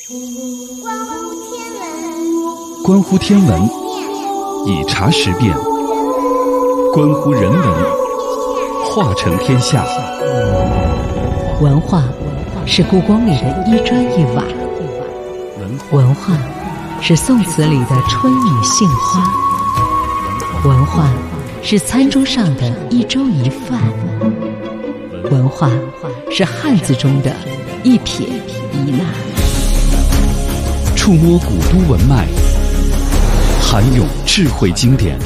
关乎天文，以茶识变；关乎人文，化成天下。 文化是故宫里的一砖一瓦，文化是宋词里的春雨杏花，文化是餐桌上的一粥一饭，文化是汉字中的一撇一捺。 触摸古都文脉，涵咏智慧经典，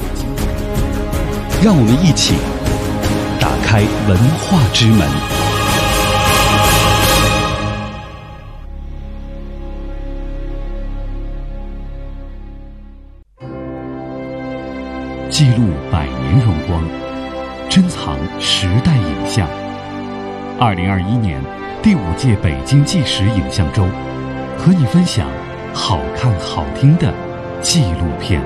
让我们一起打开文化之门。记录百年荣光，珍藏时代影像。2021年第5届北京纪实影像周，和你分享好看好听的纪录片。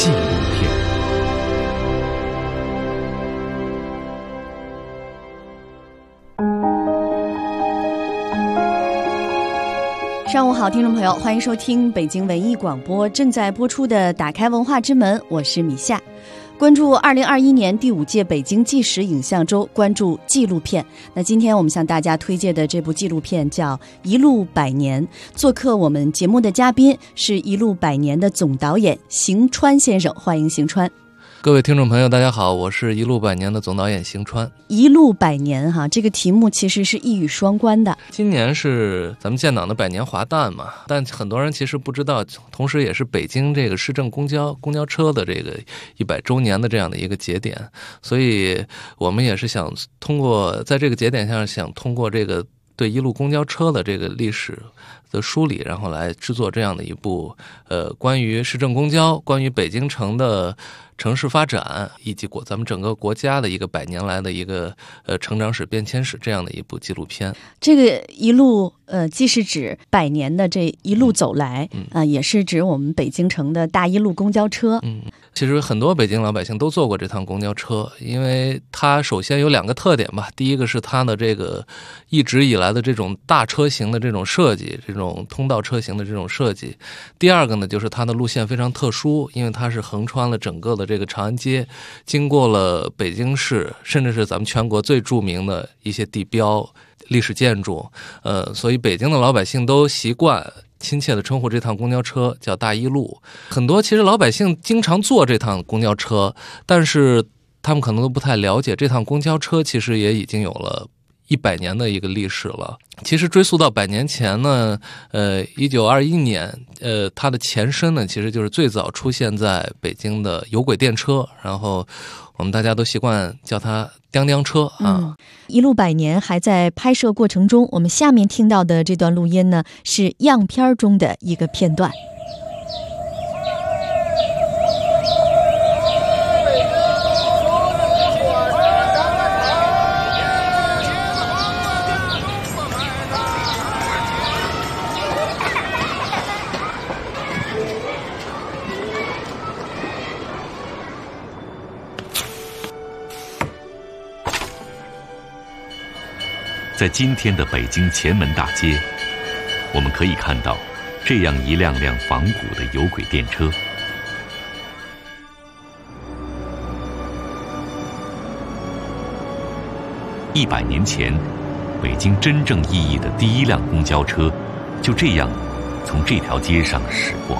上午好，听众朋友，欢迎收听北京文艺广播正在播出的《打开文化之门》，我是米夏。关注2021年第5届北京纪实影像周，关注纪录片。那今天我们向大家推荐的这部纪录片叫《一路百年》，做客我们节目的嘉宾是一路百年的总导演邢川先生，欢迎邢川。 各位听众朋友大家好，我是一路百年的总导演邢川。 一路百年哈，这个题目其实是一语双关的。 今年是咱们建党的100年华诞嘛，但很多人其实不知道，同时也是北京这个市政公交车的这个100周年的这样的一个节点，所以我们也是想通过在这个节点上，想通过这个对一路公交车的这个历史的梳理，然后来制作这样的一部关于市政公交，关于北京城的城市发展，以及咱们整个国家的一个100年来的一个成长史变迁史这样的一部纪录片。 这个一路既是指100年的这一路走来也是指我们北京城的大一路公交车。 其实很多北京老百姓都坐过这趟公交车，因为它首先有2个特点吧。第一个是它的这个一直以来的这种大车型的这种设计，这种通道车型的这种设计。第二个呢，就是它的路线非常特殊，因为它是横穿了整个的这个长安街，经过了北京市，甚至是咱们全国最著名的一些地标、历史建筑，所以北京的老百姓都习惯亲切地称呼这趟公交车叫大一路。很多其实老百姓经常坐这趟公交车，但是他们可能都不太了解，这趟公交车其实也已经有了100年的一个历史了。其实追溯到100年前呢，1921年，它的前身呢，其实就是最早出现在北京的有轨电车，然后我们大家都习惯叫它叮叮车啊。 一路百年还在拍摄过程中，我们下面听到的这段录音呢，是样片中的一个片段。 在今天的北京前门大街，我们可以看到这样一辆辆仿古的有轨电车。100年前，北京真正意义的第一辆公交车就这样从这条街上驶过。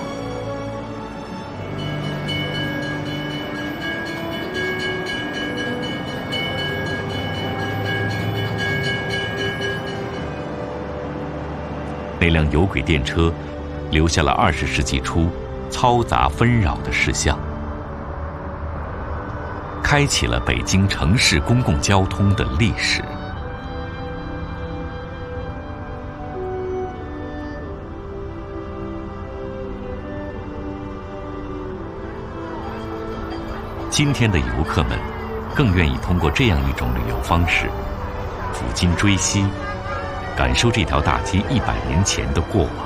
那辆有轨电车留下了20世纪初嘈杂纷扰的事项，开启了北京城市公共交通的历史。今天的游客们更愿意通过这样一种旅游方式，抚今追昔，感受这条大街100年前的过往，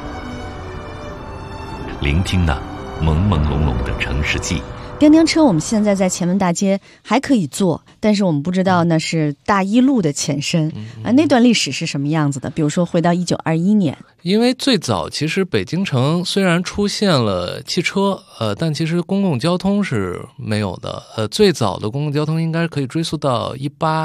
聆听那朦朦胧胧的城市记忆。 叮叮车我们现在在前门大街还可以坐，但是我们不知道那是大一路的前身那段历史是什么样子的。比如说回到1921年因为最早其实北京城虽然出现了汽车，但其实公共交通是没有的。最早的公共交通应该可以追溯到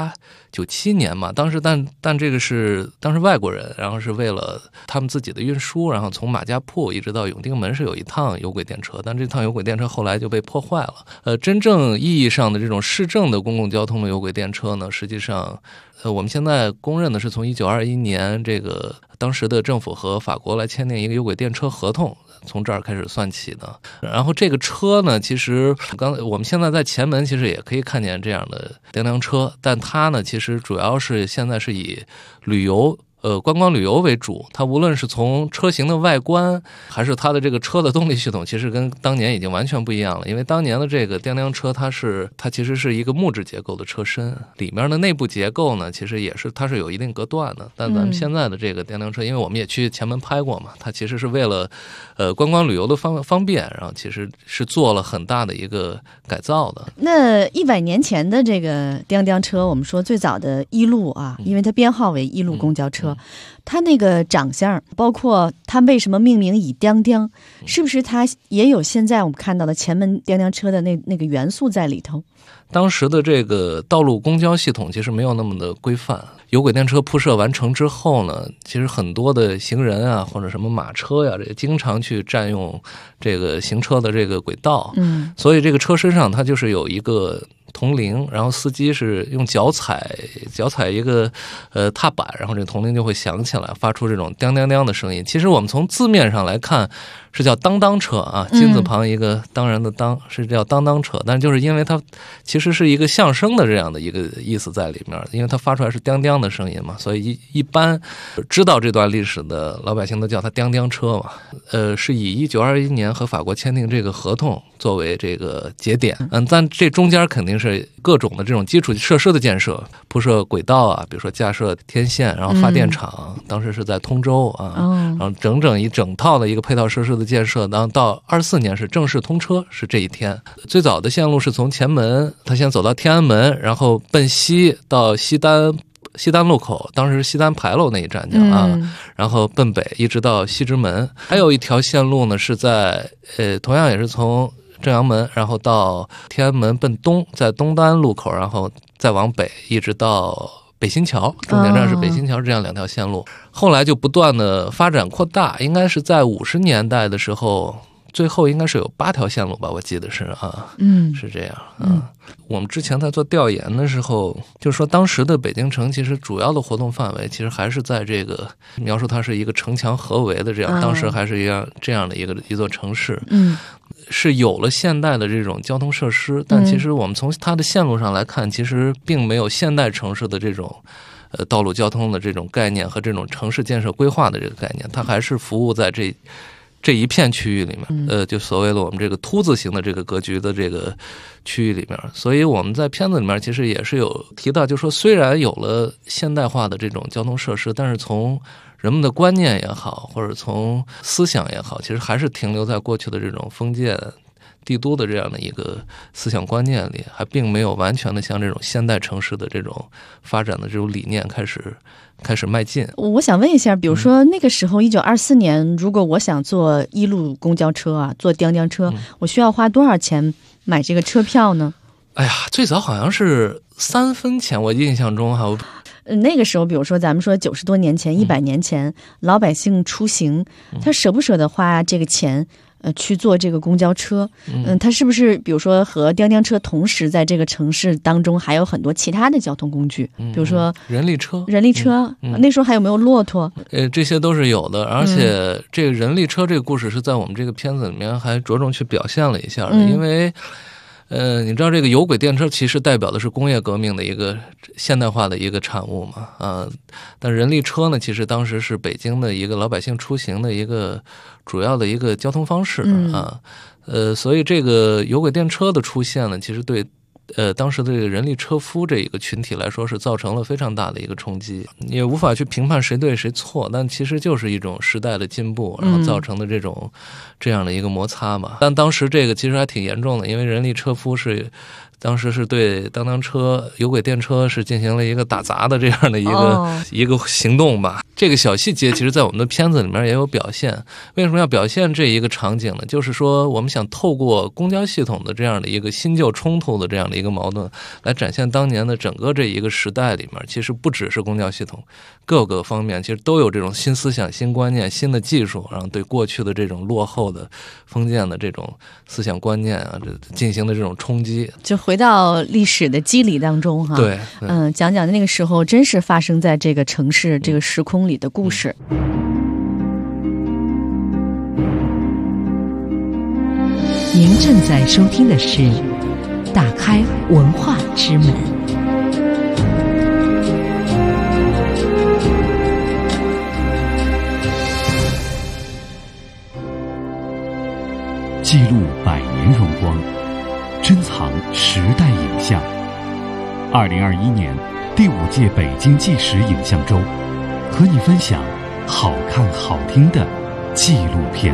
1897年嘛，当时但这个是当时外国人，然后是为了他们自己的运输，然后从马家铺一直到永定门是有一趟有轨电车，但这趟有轨电车后来就被破坏了。真正意义上的这种市政的公共交通的有轨电车呢，实际上我们现在公认的是从1921年这个当时的政府和法国来签订一个有轨电车合同，从这儿开始算起的。然后这个车呢，其实我们现在在前门其实也可以看见这样的电量车，但它呢其实主要是现在是以旅游观光旅游为主，它无论是从车型的外观，还是它的这个车的动力系统，其实跟当年已经完全不一样了。因为当年的这个电量车，它其实是一个木质结构的车身，里面的内部结构呢，其实它是有一定隔断的。但咱们现在的这个电量车，因为我们也去前门拍过嘛，它其实是为了观光旅游的方便，然后其实是做了很大的一个改造的。 那100年前的这个电车，我们说最早的一路啊，因为它编号为一路公交车。它那个长相，包括它为什么命名以叮叮，是不是它也有现在我们看到的前门电车的那个元素在里头？ 当时的这个道路公交系统其实没有那么的规范，有轨电车铺设完成之后呢，其实很多的行人啊或者什么马车呀，这经常去占用这个行车的这个轨道，所以这个车身上它就是有一个铜铃，然后司机是用脚踩一个踏板，然后这个铜铃就会响起来，发出这种叮叮叮的声音。其实我们从字面上来看是叫当当车啊，金字旁一个当然的当，是叫当当车，但就是因为它其实是一个相声的这样的一个意思在里面，因为它发出来是叮叮的声音嘛，所以一般知道这段历史的老百姓都叫它叮叮车嘛。是以1921年和法国签订这个合同作为这个节点，但这中间肯定是各种的这种基础设施的建设，铺设轨道啊，比如说架设天线，然后发电厂，当时是在通州啊，然后整套的一个配套设施的建设，然后到24年是正式通车，是这一天。最早的线路是从前门，他先走到天安门，然后奔西到西单路口，当时是西单牌楼那一站叫啊，然后奔北一直到西直门。还有一条线路呢是在同样也是从正阳门，然后到天安门奔东，在东单路口，然后再往北一直到北新桥，终点站是北新桥，这样2条线路。后来就不断的发展扩大，应该是在50年代的时候，最后应该是有8条线路吧，我记得是啊，是这样啊。我们之前在做调研的时候，就是说当时的北京城其实主要的活动范围其实还是在这个描述它是一个城墙合围的这样，当时还是这样的一座城市，是有了现代的这种交通设施，但其实我们从它的线路上来看，其实并没有现代城市的这种道路交通的这种概念和这种城市建设规划的这个概念，它还是服务在这一片区域里面，就所谓的我们这个凸字形的这个格局的这个区域里面。所以我们在片子里面其实也是有提到，就是说虽然有了现代化的这种交通设施，但是从人们的观念也好，或者从思想也好，其实还是停留在过去的这种封建帝都的这样的一个思想观念里，还并没有完全的向这种现代城市的这种发展的这种理念开始迈进。 我想问一下，比如说那个时候1924年，如果我想坐一路公交车啊，坐叮叮车，我需要花多少钱买这个车票呢？ 哎呀，最早好像是3分钱，我印象中哈。 那个时候，比如说咱们说90多年前、100年前，老百姓出行，他舍不舍得花这个钱？去坐这个公交车，它是不是比如说和叮叮车同时在这个城市当中还有很多其他的交通工具，比如说人力车， 那时候还有没有骆驼？ 这些都是有的，而且这个人力车这个故事是在我们这个片子里面还着重去表现了一下的，因为你知道这个有轨电车其实代表的是工业革命的一个现代化的一个产物嘛，但人力车呢，其实当时是北京的一个老百姓出行的一个主要的一个交通方式啊，所以这个有轨电车的出现呢，其实对当时的这个人力车夫这一个群体来说是造成了非常大的一个冲击，也无法去评判谁对谁错，但其实就是一种时代的进步，然后造成的这样的一个摩擦嘛。但当时这个其实还挺严重的，因为人力车夫是当时是对当当车、有轨电车是进行了一个打砸的这样的一个行动吧。这个小细节其实在我们的片子里面也有表现。为什么要表现这一个场景呢？就是说我们想透过公交系统的这样的一个新旧冲突的这样的一个矛盾，来展现当年的整个这一个时代里面，其实不只是公交系统，各个方面其实都有这种新思想、新观念、新的技术，然后对过去的这种落后的封建的这种思想观念啊，进行的这种冲击。 就回到历史的机理当中哈， 对， 讲讲那个时候真实发生在这个城市、这个时空里的故事。 您正在收听的是《打开文化之门》。 记录百年荣光，珍藏时代影像。2021年第5届北京纪实影像周，和你分享好看好听的纪录片。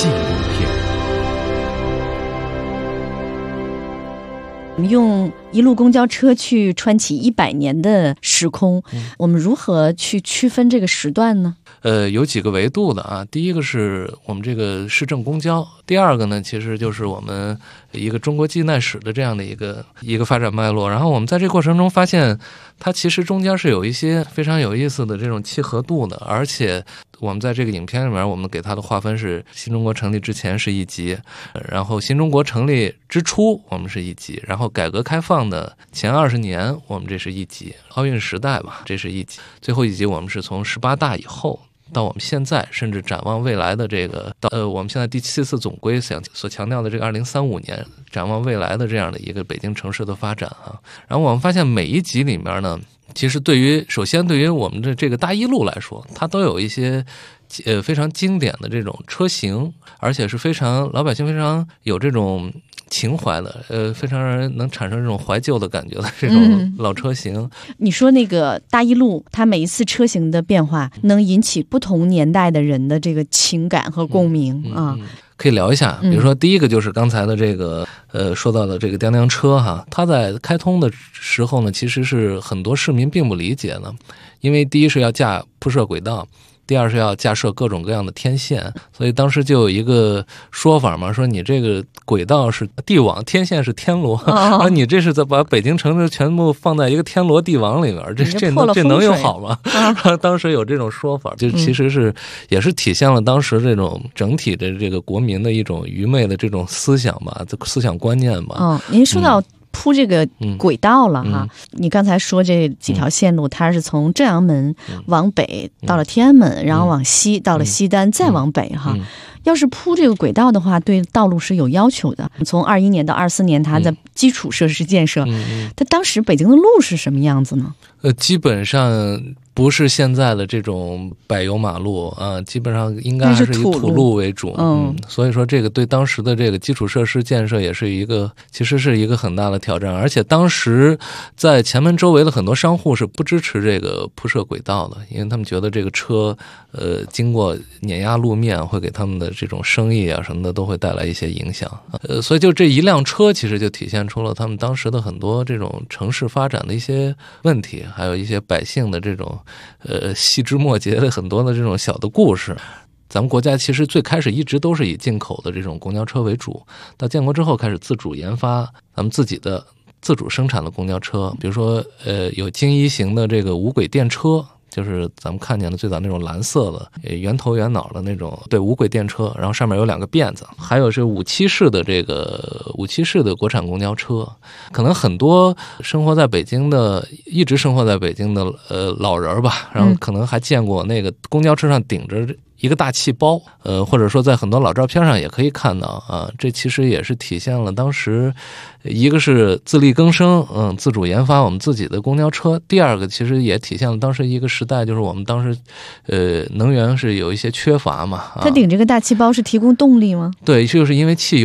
我们用一路公交车去穿起100年的时空，我们如何去区分这个时段呢？ 有几个维度的啊。第一个是我们这个市政公交，第二个呢，其实就是我们一个中国近代史的这样的一个发展脉络。然后我们在这个过程中发现，它其实中间是有一些非常有意思的这种契合度的，而且我们在这个影片里面，我们给它的划分是新中国成立之前是1级，然后新中国成立之初我们是1级，然后改革开放的前20年我们这是1级，奥运时代吧，这是1级，最后1级我们是从18大以后到我们现在，甚至展望未来的这个我们现在第7次总规所强调的这个2035年展望未来的这样的一个北京城市的发展啊。然后我们发现每一集里面呢，其实首先对于我们的这个大一路来说，它都有一些非常经典的这种车型，而且是非常老百姓非常有这种情怀的，非常让人能产生这种怀旧的感觉的这种老车型。 你说那个大一路，它每一次车型的变化，能引起不同年代的人的这个情感和共鸣啊。 可以聊一下，比如说第一个就是刚才的这个说到的这个叮叮车哈，它在开通的时候呢，其实是很多市民并不理解的，因为第一是要架铺设轨道，第二是要架设各种各样的天线，所以当时就有一个说法嘛，说你这个轨道是地网，天线是天罗，而你这是把北京城全部放在一个天罗地网里面，这能有好吗？当时有这种说法，就其实也是体现了当时这种整体的这个国民的一种愚昧的这种思想吧，思想观念吧。 您说到铺这个轨道了哈，你刚才说这几条线路，它是从正阳门往北到了天安门，然后往西到了西单，再往北哈。要是铺这个轨道的话，对道路是有要求的。从21年到24年，它的基础设施建设，它当时北京的路是什么样子呢？ 基本上不是现在的这种柏油马路啊，基本上应该还是以土路为主。所以说这个对当时的这个基础设施建设也是其实是一个很大的挑战。而且当时在前门周围的很多商户是不支持这个铺设轨道的，因为他们觉得这个车经过碾压路面会给他们的这种生意啊什么的都会带来一些影响。所以就这一辆车其实就体现出了他们当时的很多这种城市发展的一些问题，还有一些百姓的这种细枝末节的很多的这种小的故事。咱们国家其实最开始一直都是以进口的这种公交车为主，到建国之后开始自主研发咱们自己的自主生产的公交车，比如说有京一型的这个无轨电车，就是咱们看见的最早那种蓝色的圆头圆脑的那种无轨电车，然后上面有2个辫子，还有是5七式的国产公交车。可能很多一直生活在北京的老人吧，然后可能还见过那个公交车上顶着一个大气包，或者说在很多老照片上也可以看到啊，这其实也是体现了当时一个是自力更生，自主研发我们自己的公交车，第二个其实也体现了当时一个时代，就是我们当时能源是有一些缺乏嘛。 它顶这个大气包是提供动力吗？ 对，就是因为汽油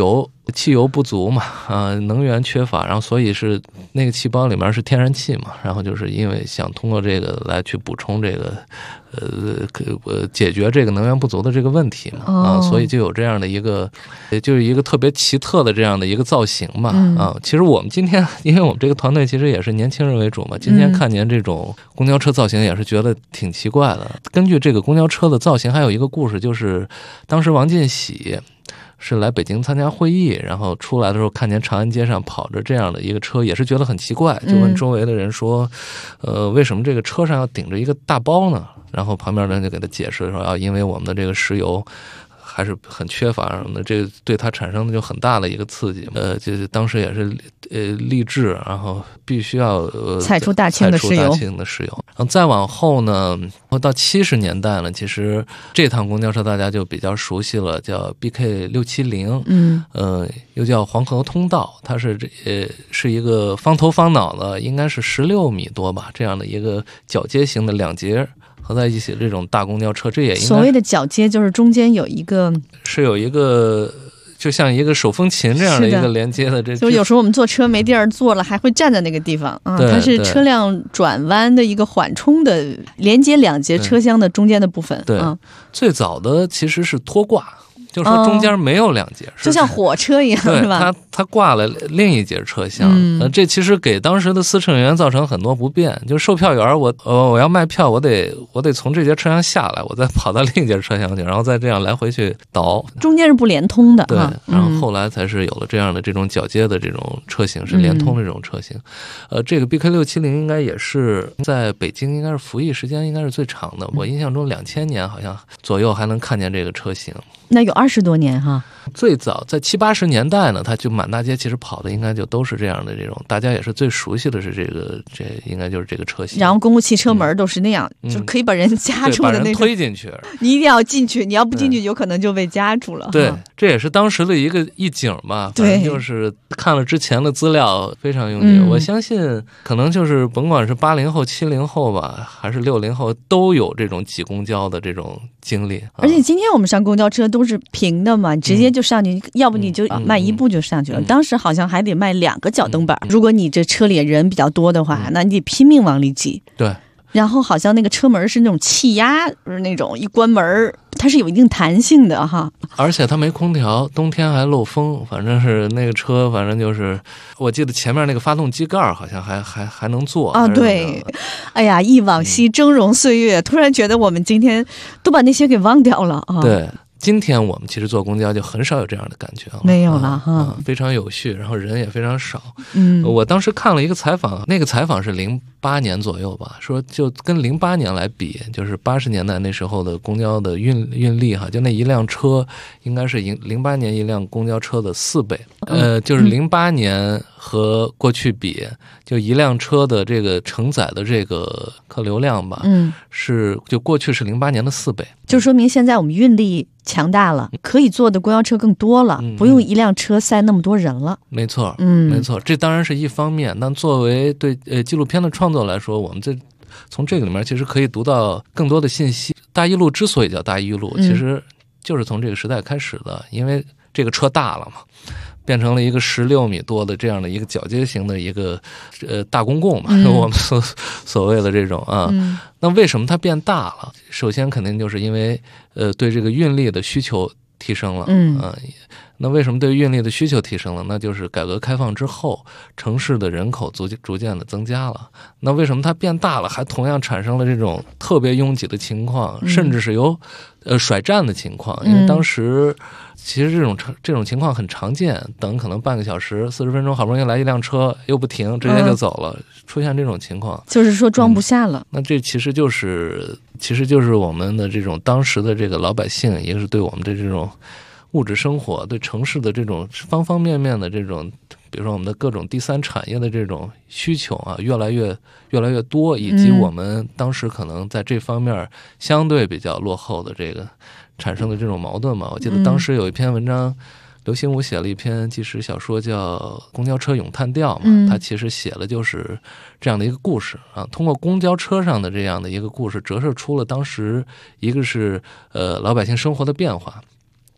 汽油不足嘛，能源缺乏，然后所以是那个气包里面是天然气嘛，然后就是因为想通过这个来去补充这个解决这个能源不足的这个问题嘛，所以就有这样的一个，就是一个特别奇特的这样的一个造型嘛，其实我们今天，因为我们这个团队其实也是年轻人为主嘛，今天看见这种公交车造型也是觉得挺奇怪的。根据这个公交车的造型，还有一个故事，就是当时王进喜是来北京参加会议，然后出来的时候看见长安街上跑着这样的一个车，也是觉得很奇怪，就问周围的人说，为什么这个车上要顶着一个大包呢？然后旁边人就给他解释说，因为我们的这个石油还是很缺乏什么的，这对它产生的就很大的一个刺激。就是当时也是立志，然后必须要采出大庆的石油。 然后再往后呢，到70年代呢，其实这趟公交车大家就比较熟悉了，叫 BK 670，又叫黄河通道，它是是一个方头方脑的，应该是16米多吧，这样的一个铰接型的2节。合在一起的这种大公交车，这也应该所谓的铰接就是中间有一个， 是有一个就像一个手风琴这样的一个连接的， 就有时候我们坐车没地儿坐了，还会站在那个地方它是车辆转弯的一个缓冲的连接2节车厢的中间的部分。 对，最早的其实是拖挂。就是说中间没有2节， 就像火车一样，是吧？ 它挂了另一节车厢，这其实给当时的司乘员造成很多不便。就售票员，我要卖票，我得从这节车厢下来，我再跑到另一节车厢去，然后再这样来回去倒， 中间是不连通的。 对，然后后来才是有了这样的这种铰接的这种车型，是连通的这种车型。这个 BK 670应该也是在北京应该是服役时间应该是最长的，我印象中2000年好像左右还能看见这个车型。 那有20多年哈。 最早在70、80年代呢，它就满大街其实跑的应该就都是这样的这种，大家也是最熟悉的是这应该就是这个车型。 然后公共汽车门都是那样，就可以把人夹住的那种，把人推进去。 你一定要进去，你要不进去有可能就被夹住了。 对，这也是当时的一个意境吧。反正就是看了之前的资料非常用心，我相信可能就是甭管是80后、70后吧，还是60后，都有这种挤公交的这种经历。 而且今天我们上公交车都是平的嘛，直接就上去，要不你就迈1步就上去了。当时好像还得迈2个脚蹬板，如果你这车里人比较多的话，那你得拼命往里挤。 对。 然后好像那个车门是那种气压，就是那种一关门它是有一定弹性的哈。 而且它没空调，冬天还漏风，反正是那个车，反正就是我记得前面那个发动机盖好像还能坐啊。对，哎呀，忆往昔峥嵘岁月，突然觉得我们今天都把那些给忘掉了啊。 对。今天我们其实坐公交就很少有这样的感觉了， 没有了哈， 非常有序，然后人也非常少。我当时看了一个采访，那个采访是08年左右吧，说就跟08年来比，就是80年代那时候的公交的运力哈，就那一辆车应该是08年一辆公交车的4倍，就是08年和过去比，就一辆车的这个承载的这个客流量吧，就过去是08年的4倍， 就说明现在我们运力强大了，可以坐的公交车更多了，不用一辆车塞那么多人了。 没错，没错，这当然是一方面。但作为对纪录片的创作来说，我们从这个里面其实可以读到更多的信息。大一路之所以叫大一路，其实就是从这个时代开始的，因为这个车大了嘛。变成了一个16米多的这样的一个铰接型的一个大公共嘛，我们所谓的这种啊。那为什么它变大了？首先肯定就是因为对这个运力的需求提升了，那为什么对运力的需求提升了？那就是改革开放之后，城市的人口逐渐的增加了。那为什么它变大了，还同样产生了这种特别拥挤的情况，甚至是有甩站的情况？因为当时其实这种情况很常见，等可能半个小时、40分钟，好不容易来一辆车又不停，直接就走了，出现这种情况， 就是说装不下了。 那这其实就是我们的这种当时的这个老百姓，一个是对我们的这种物质生活，对城市的这种方方面面的这种，比如说我们的各种第三产业的这种需求啊，越来越多，以及我们当时可能在这方面相对比较落后的这个产生的这种矛盾嘛。我记得当时有一篇文章，刘心武写了一篇纪实小说叫《公交车咏叹调》嘛，他其实写了就是这样的一个故事啊，通过公交车上的这样的一个故事，折射出了当时一个是老百姓生活的变化。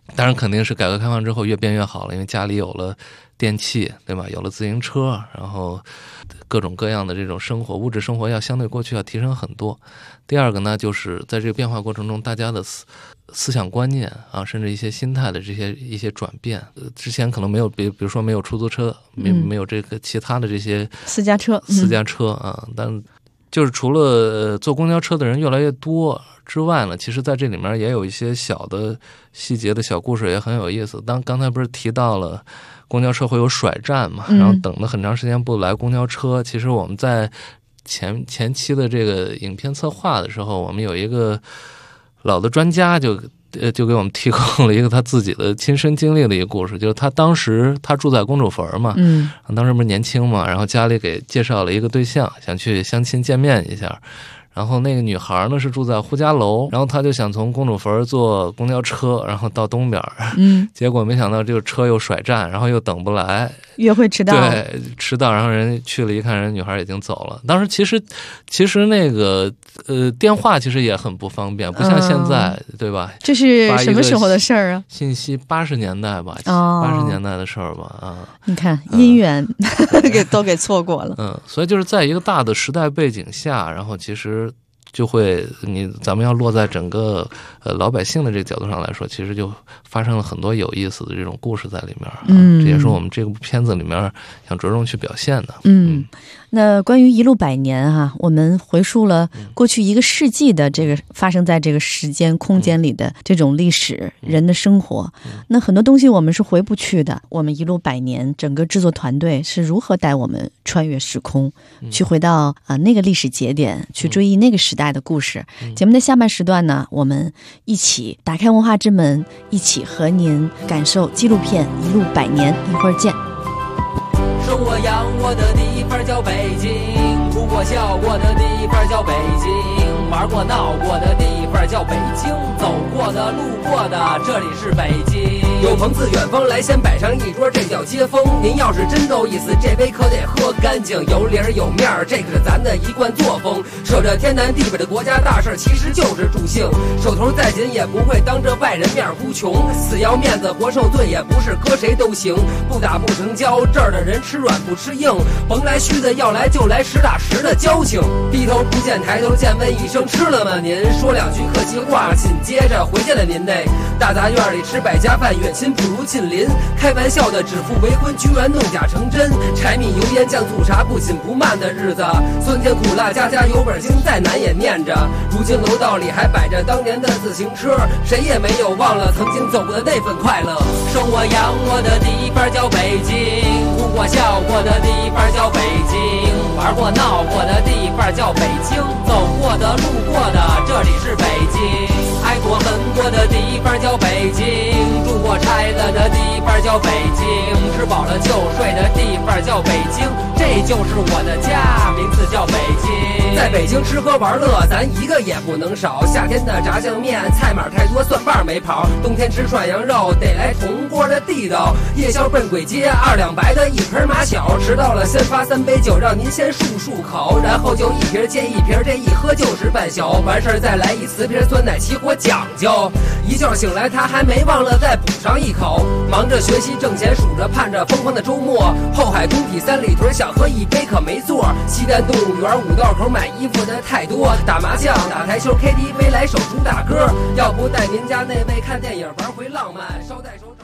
当然肯定是改革开放之后越变越好了，因为家里有了电器，对吧？有了自行车，然后各种各样的这种生活，物质生活要相对过去要提升很多。第二个呢，就是在这个变化过程中，大家的思想观念啊，甚至一些心态的一些转变，之前可能没有，比如说没有出租车，没有这个其他的这些私家车啊，但就是除了坐公交车的人越来越多之外呢，其实在这里面也有一些小的细节的小故事，也很有意思。刚才不是提到了公交车会有甩站嘛，然后等了很长时间不来公交车。其实我们在前期的这个影片策划的时候，我们有一个老的专家就给我们提供了一个他自己的亲身经历的一个故事，就是他当时他住在公主坟嘛，当时不是年轻嘛，然后家里给介绍了一个对象，想去相亲见面一下。然后那个女孩呢是住在呼家楼，然后她就想从公主坟坐公交车，然后到东边，结果没想到这个车又甩站，然后又等不来， 约会迟到， 对，迟到，然后人去了一看，人女孩已经走了。当时其实那个电话其实也很不方便，不像现在，对吧？ 这是什么时候的事儿啊？ 信息80年代吧，80年代的事儿吧啊。 你看姻缘都给错过了。 所以就是在一个大的时代背景下，然后其实就会咱们要落在整个老百姓的这个角度上来说，其实就发生了很多有意思的这种故事在里面。这也是我们这部片子里面想着重去表现的。 那关于一路百年哈，我们回溯了过去1个世纪的这个发生在这个时间空间里的这种历史，人的生活。那很多东西我们是回不去的。我们一路百年，整个制作团队是如何带我们穿越时空，去回到那个历史节点，去追忆那个时代的故事。节目的下半时段呢，我们一起打开文化之门，一起和您感受纪录片《一路百年》，一会儿见。 生我养我的地方叫北京，哭过笑过的地方叫北京，玩过闹过的地方叫北京，走过的路过的这里是北京。有朋自远方来，先摆上一桌，这叫接风。您要是真够意思，这杯可得喝干净，有理儿有面儿，这可是咱的一贯作风。守着天南地北的国家大事，其实就是助兴。手头再紧也不会当着外人面哭穷，死要面子活受罪也不是搁谁都行。不打不成交，这儿的人吃软不吃硬，甭来虚的，要来就来实打实的交情。低头不见抬头见，问一声吃了吗您？说两句客气话，紧接着回见了您嘞。大杂院里吃百家饭，远亲不如近邻。开玩笑的指腹为婚，居然弄假成真。柴米油盐酱醋茶不紧不慢的日子，酸甜苦辣家家有本经，再难也念着。如今楼道里还摆着当年的自行车，谁也没有忘了曾经走过的那份快乐。生我养我的地方叫北京，哭过笑过的地方叫北京，玩过闹过的地方叫北京，走过的路过的这里是北京。爱过恨过的地方叫北京，住过拆了的地方叫北京，吃饱了就睡的地方叫北京，这就是我的家，名字叫北京。在北京吃喝玩乐咱一个也不能少，夏天的炸酱面菜码太多，蒜瓣没跑，冬天吃涮羊肉得来铜锅的地道。夜宵奔鬼街2两白的一盆马小，迟到了先发3杯酒，让您先漱漱口，然后就一瓶接一瓶，这一喝就是半宿。完事儿再来一瓷瓶酸奶起火讲究，一觉醒来他还没忘了再补上一口。忙着学习挣钱，数着盼着疯狂的周末，后海工体3里屯想喝一杯可没座，西单动物园5道口买衣服的太多，打麻将打台球 KTV 来首主打歌，要不带您家那位看电影玩回浪漫，捎带手找。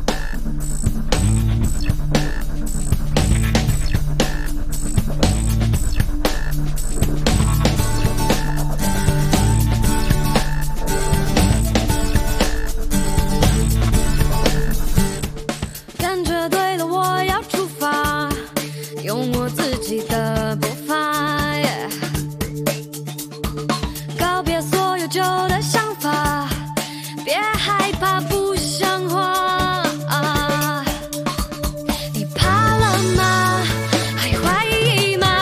感觉对了，我要出发，用我自己的步伐，告别所有旧的想法，别害怕不像话。你怕了吗？还怀疑吗？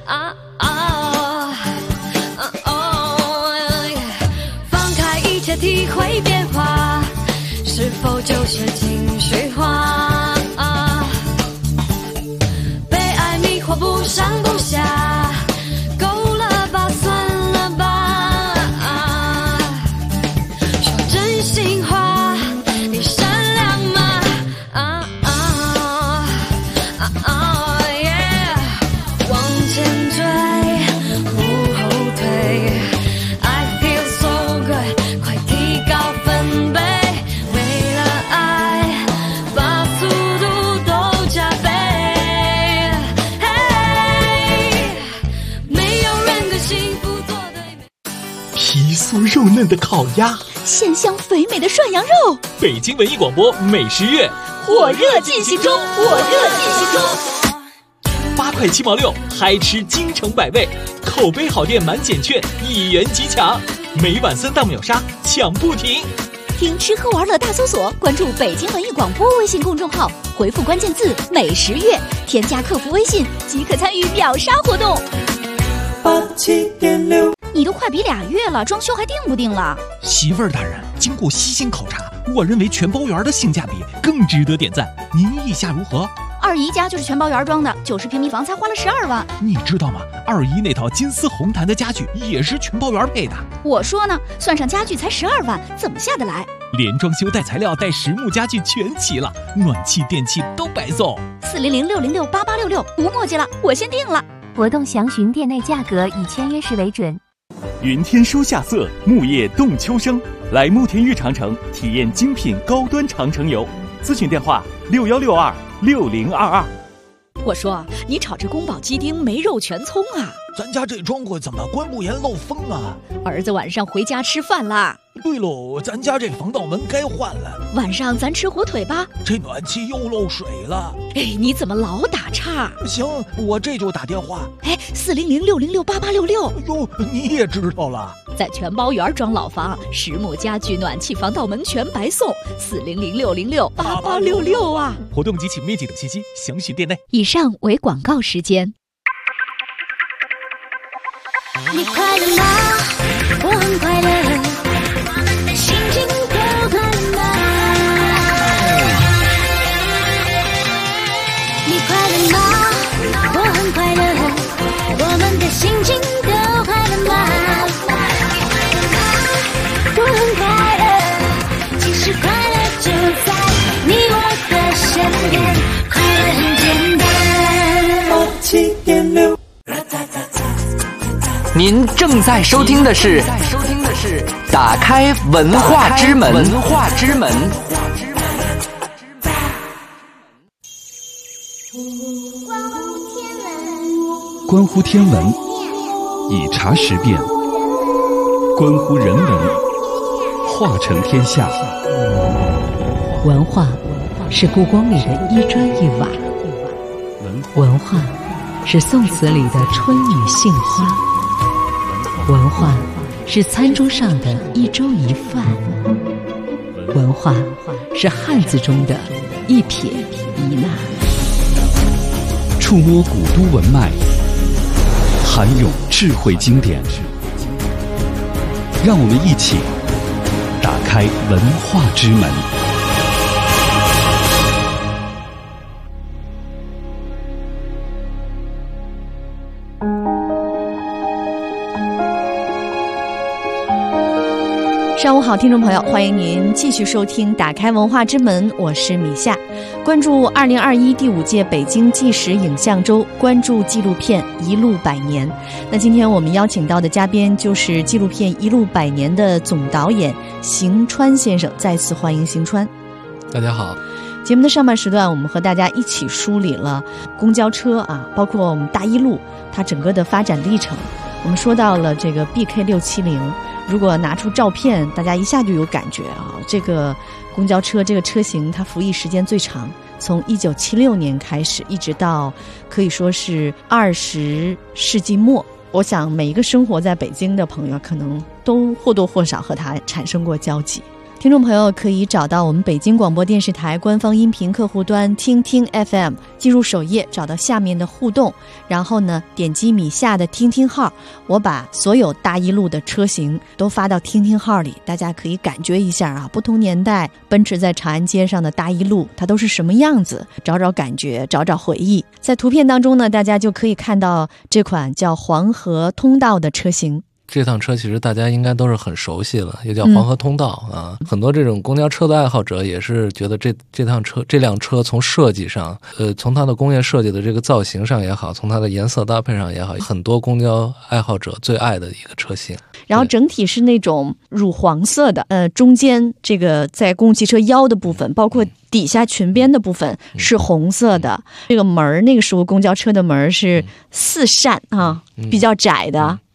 放开一切，体会变化，是否就是情绪化？不上不下，够了吧，算了吧。说真心话，比肉嫩的烤鸭， 鲜香肥美的涮羊肉。 北京文艺广播美食月火热进行中 ，8块7毛6，嗨吃京城百味，口碑好店满减券1元即抢，每晚3档秒杀抢不停。 听吃喝玩乐大搜索，关注北京文艺广播微信公众号，回复关键字美食月，添加客服微信即可参与秒杀活动。 87.6， 你都快比2月了，装修还定不定了？ 媳妇儿大人，经过细心考察，我认为全包园的性价比更值得点赞，您意下如何？ 二姨家就是全包园装的，90平米房才花了12万。 你知道吗？二姨那套金丝红檀的家具也是全包园配的。 我说呢，算上家具才12万，怎么下得来？ 连装修带材料带实木家具全齐了，暖气电器都白送。 400-606-8866，无墨迹了，我先定了。 活动详询店内价格，以签约时为准。 云天书夏色，木叶动秋声。来慕田峪长城体验精品高端长城游，咨询电话61626022。 我说，你炒这宫保鸡丁没肉全葱啊？ 咱家这庄稼怎么关不严漏风啊？ 儿子晚上回家吃饭啦。 对喽，咱家这防盗门该换了。 晚上咱吃火腿吧。 这暖气又漏水了。 哎，你怎么老打岔？ 行，我这就打电话。 哎，400-606-8866。 哟，你也知道了。 在全包园装老房，实木家具、暖气、防盗门全白送。400-606-8866啊！ 活动及其面积等信息详询店内。 以上为广告时间。 你快乐吗？我很快乐，心情都快乐吗？你快乐吗？我很快乐，我们的心情都快乐吗？我很快乐，其实快乐就在你我的身边，快乐很简单。87.6。 您正在收听的是打开文化之门。 关乎天文，以茶识变；关乎人文，化成天下。 文化是故宫里的一砖一瓦，文化是宋词里的春雨杏花，文化是餐桌上的一粥一饭，文化是汉字中的一撇一捺。 触摸古都文脉，涵咏智慧经典，让我们一起打开文化之门。 上午好，听众朋友，欢迎您继续收听打开文化之门，我是米夏。关注2021第5届北京纪实影像周，关注纪录片一路百年。那今天我们邀请到的嘉宾就是纪录片一路百年的总导演邢川先生，再次欢迎邢川。 大家好。 节目的上半时段，我们和大家一起梳理了公交车啊，包括我们大一路它整个的发展历程。我们说到了这个 BK670，如果拿出照片，大家一下就有感觉啊。这个公交车这个车型它服役时间最长，从1976年开始，一直到可以说是20世纪末。我想每一个生活在北京的朋友可能都或多或少和它产生过交集。听众朋友可以找到我们北京广播电视台官方音频客户端听听 FM， 进入首页找到下面的互动，然后呢点击米夏的听听号，我把所有大一路的车型都发到听听号里，大家可以感觉一下啊，不同年代奔驰在长安街上的大一路它都是什么样子，找找感觉，找找回忆。在图片当中呢，大家就可以看到这款叫黄河通道的车型。 这趟车其实大家应该都是很熟悉了，也叫黄河通道啊。很多这种公交车的爱好者也是觉得这辆车从设计上，从它的工业设计的这个造型上也好，从它的颜色搭配上也好，很多公交爱好者最爱的一个车型。 然后整体是那种乳黄色的，中间这个在公共汽车腰的部分，包括底下裙边的部分是红色的。这个门那个时候公交车的门是4扇啊，比较窄的。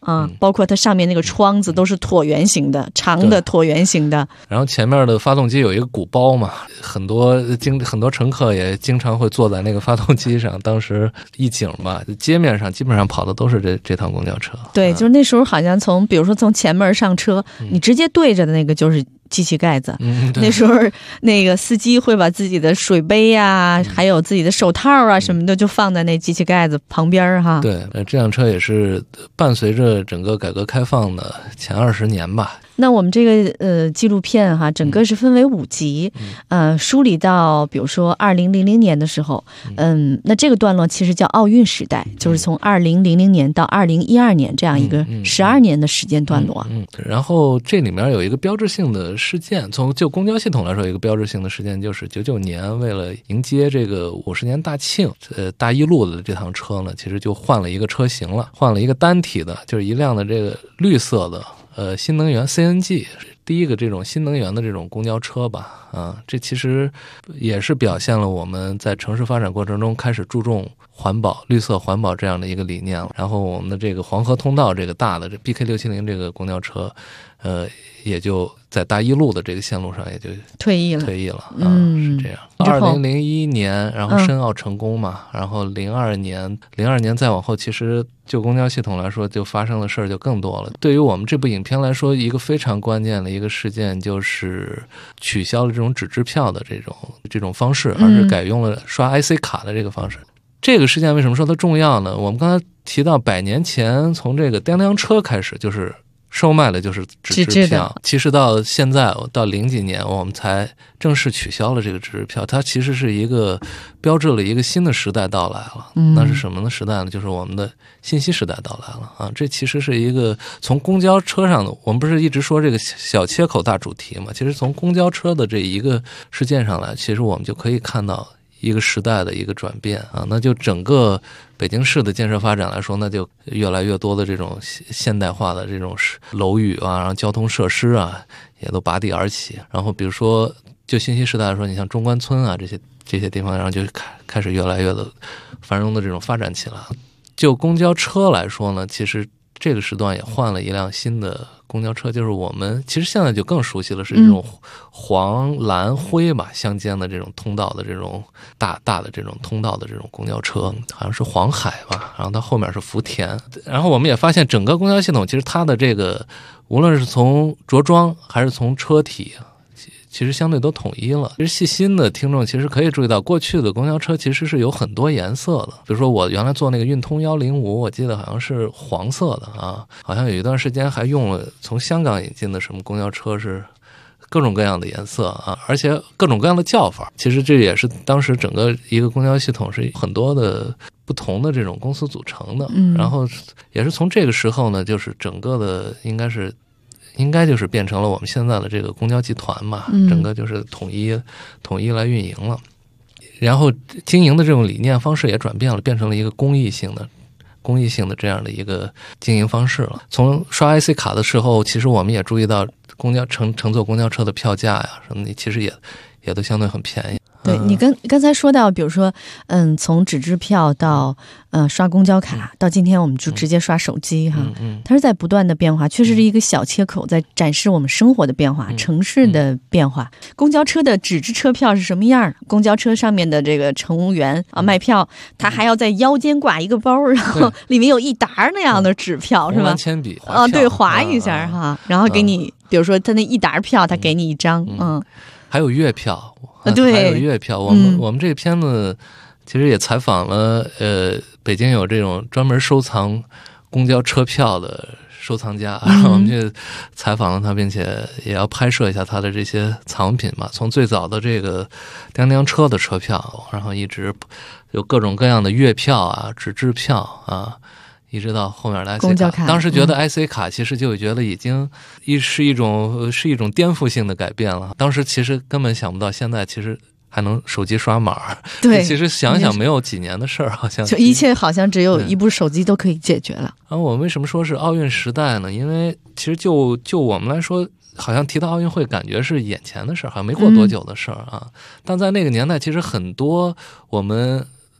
啊，包括它上面那个窗子都是椭圆形的，长的椭圆形的。 然后前面的发动机有一个鼓包嘛，很多乘客也经常会坐在那个发动机上。当时一景吧，街面上基本上跑的都是这趟公交车。 对，就是那时候好像比如说从前门上车，你直接对着的那个就是机器盖子。那时候那个司机会把自己的水杯啊，还有自己的手套啊什么的，就放在那机器盖子旁边哈。 对，这辆车也是伴随着整个改革开放的前20年吧。 那我们这个纪录片哈，整个是分为5集，梳理到比如说2000年的时候，那这个段落其实叫奥运时代，就是从2000年到2012年这样一个12年的时间段落。 然后这里面有一个标志性的事件，就公交系统来说，有一个标志性的事件就是99年为了迎接这个50年大庆，大一路的这趟车呢，其实就换了一个车型了，换了一个单体的，就是一辆的这个绿色的。新能源 CNG 第一个这种新能源的这种公交车吧，这其实也是表现了我们在城市发展过程中开始注重环保、绿色环保这样的一个理念了。然后我们的这个黄河通道这个大的这 BK670这个公交车，也就在大一路的这个线路上也就退役了是这样。2001年，然后申奥成功嘛，然后02年再往后，其实就公交系统来说，就发生的事儿就更多了。对于我们这部影片来说，一个非常关键的一个事件就是取消了这种纸质票的这种方式，而是改用了刷 IC 卡的这个方式。这个事件为什么说它重要呢？我们刚才提到100年前从这个电量车开始就是售卖的就是纸质票，其实到现在到00几年我们才正式取消了这个纸质票，它其实是一个标志了一个新的时代到来了。那是什么的时代呢？就是我们的信息时代到来了啊！这其实是一个从公交车上的，我们不是一直说这个小切口大主题嘛？其实从公交车的这一个事件上来，其实我们就可以看到一个时代的一个转变啊。那就整个北京市的建设发展来说，那就越来越多的这种现代化的这种楼宇啊，然后交通设施啊，也都拔地而起。然后比如说就信息时代来说，你像中关村啊这些地方，然后就开始越来越的繁荣的这种发展起来。就公交车来说呢，其实这个时段也换了一辆新的公交车，就是我们其实现在就更熟悉了，是这种黄蓝灰吧相间的这种通道的这种大的这种通道的这种公交车，好像是黄海吧，然后它后面是福田。然后我们也发现整个公交系统其实它的这个无论是从着装还是从车体，其实相对都统一了。其实细心的听众其实可以注意到，过去的公交车其实是有很多颜色的。比如说我原来坐那个运通105，我记得好像是黄色的啊，好像有一段时间还用了从香港引进的什么公交车是各种各样的颜色啊，而且各种各样的叫法。其实这也是当时整个一个公交系统是很多的不同的这种公司组成的。然后也是从这个时候呢，就是整个的应该就是变成了我们现在的这个公交集团嘛，整个就是统一来运营了。然后经营的这种理念方式也转变了，变成了一个公益性的这样的一个经营方式了。从刷 IC 卡的时候，其实我们也注意到乘坐公交车的票价呀什么的，其实也都相对很便宜。 对，你刚才说到，比如说，从纸质票到刷公交卡，到今天我们就直接刷手机哈，它是在不断的变化，确实是一个小切口，在展示我们生活的变化、城市的变化。公交车的纸质车票是什么样的？公交车上面的这个乘务员啊卖票，他还要在腰间挂一个包，然后里面有一沓那样的纸票，是吧？ 铅笔啊，对，划一下哈，然后给你，比如说他那一沓票，他给你一张， 还有月票。 对， 还有月票。我们这个片子其实也采访了北京有这种专门收藏公交车票的收藏家，然后我们就采访了他，并且也要拍摄一下他的这些藏品嘛。从最早的这个叮叮车的车票，然后一直有各种各样的月票啊、纸质票啊，一直到后面的 IC 卡。当时觉得 IC 卡其实就觉得已经是一种颠覆性的改变了。当时其实根本想不到，现在其实还能手机刷码。 对， 其实想想没有几年的事儿，好像就一切好像只有一部手机都可以解决了。 然后我们为什么说是奥运时代呢？因为其实就我们来说，好像提到奥运会，感觉是眼前的事儿，好像没过多久的事儿啊。但在那个年代，其实很多我们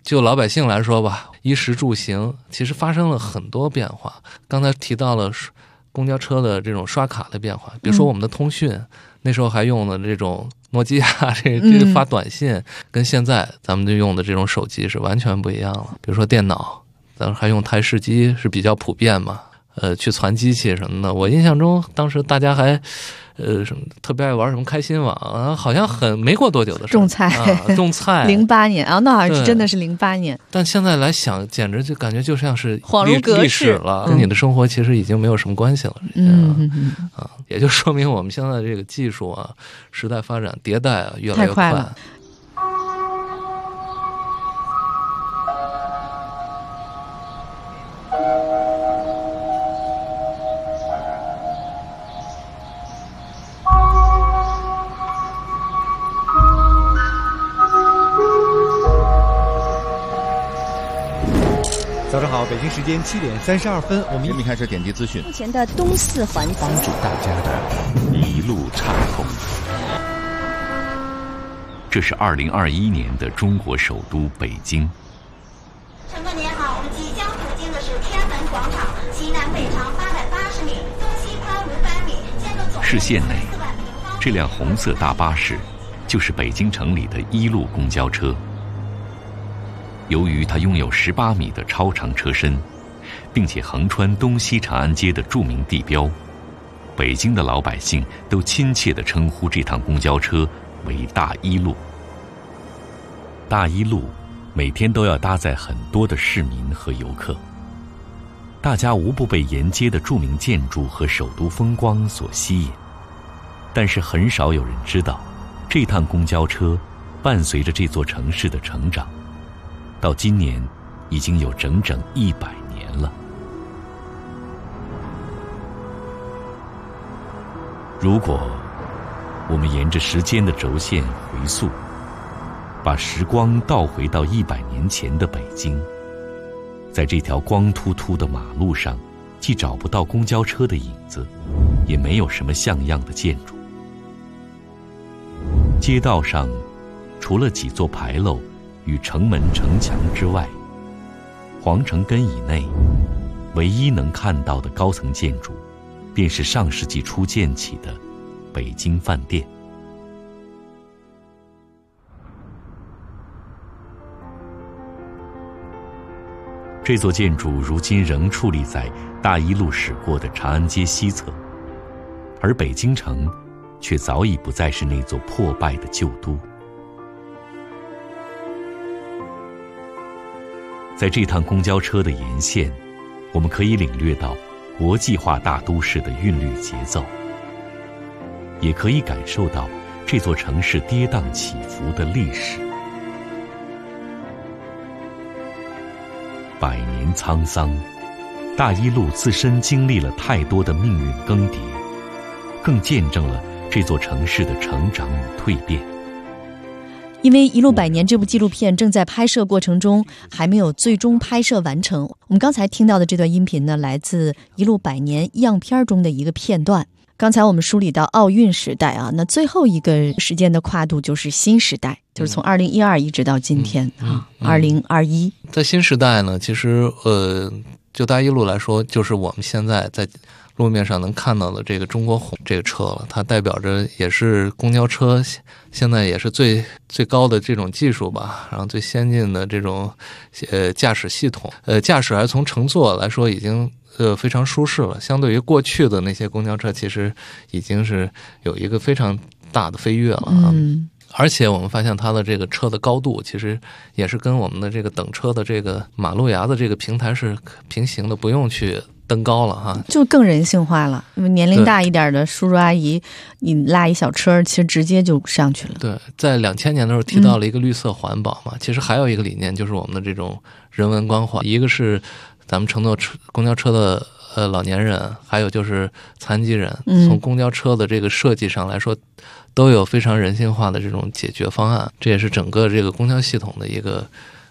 就老百姓来说吧，衣食住行其实发生了很多变化。刚才提到了公交车的这种刷卡的变化，比如说我们的通讯，那时候还用的这种诺基亚这发短信，跟现在咱们就用的这种手机是完全不一样了。比如说电脑，咱们还用台式机是比较普遍嘛，去传机器什么的。我印象中当时大家还什么特别爱玩什么开心网，好像没过多久的事。 种菜08年啊，那好像是真的是08年。 但现在来想，简直就感觉就像是恍如隔世历史了，跟你的生活其实已经没有什么关系了。也就说明我们现在这个技术啊，时代发展迭代啊，越来越太快了。 早上好，北京时间7点32分，我们一起开始点击资讯。 目前的东四环帮助大家的一路畅通。这是2021年的中国首都北京。 乘客您好，我们即将途经的是天安门广场，西南北长880米，东西宽500米，建筑总市县内，这辆红色大巴士就是北京城里的一路公交车。由于它拥有18米的超长车身，并且横穿东西长安街的著名地标，北京的老百姓都亲切地称呼这趟公交车为大一路。大一路每天都要搭载很多的市民和游客，大家无不被沿街的著名建筑和首都风光所吸引，但是很少有人知道，这趟公交车伴随着这座城市的成长，到今年已经有整整100年了。如果我们沿着时间的轴线回溯，把时光倒回到100年前的北京，在这条光秃秃的马路上，既找不到公交车的影子，也没有什么像样的建筑。街道上除了几座牌楼与城门城墙之外，皇城根以内唯一能看到的高层建筑，便是上世纪初建起的北京饭店。这座建筑如今仍矗立在大一路驶过的长安街西侧，而北京城却早已不再是那座破败的旧都。在这趟公交车的沿线，我们可以领略到国际化大都市的韵律节奏，也可以感受到这座城市跌宕起伏的历史。100年沧桑，大一路自身经历了太多的命运更迭，更见证了这座城市的成长与蜕变。 因为《一路100年》这部纪录片正在拍摄过程中，还没有最终拍摄完成。我们刚才听到的这段音频呢，来自《一路100年》样片中的一个片段。刚才我们梳理到奥运时代啊，那最后一个时间的跨度就是新时代，就是从2012一直到今天2021。 在新时代呢，其实就大一路来说，就是我们现在在路面上能看到的这个中国红这个车了，它代表着也是公交车现在也是最高的这种技术吧，然后最先进的这种驾驶系统，驾驶还从乘坐来说已经非常舒适了，相对于过去的那些公交车，其实已经是有一个非常大的飞跃了啊。而且我们发现它的这个车的高度其实也是跟我们的这个等车的这个马路牙的这个平台是平行的，不用去登高了哈， 就更人性化了。因为年龄大一点的叔叔阿姨，你拉一小车，其实直接就上去了。对， 在2000年的时候提到了一个绿色环保嘛，其实还有一个理念就是我们的这种人文关怀，一个是咱们乘坐公交车的老年人，还有就是残疾人，从公交车的这个设计上来说，都有非常人性化的这种解决方案，这也是整个这个公交系统的一个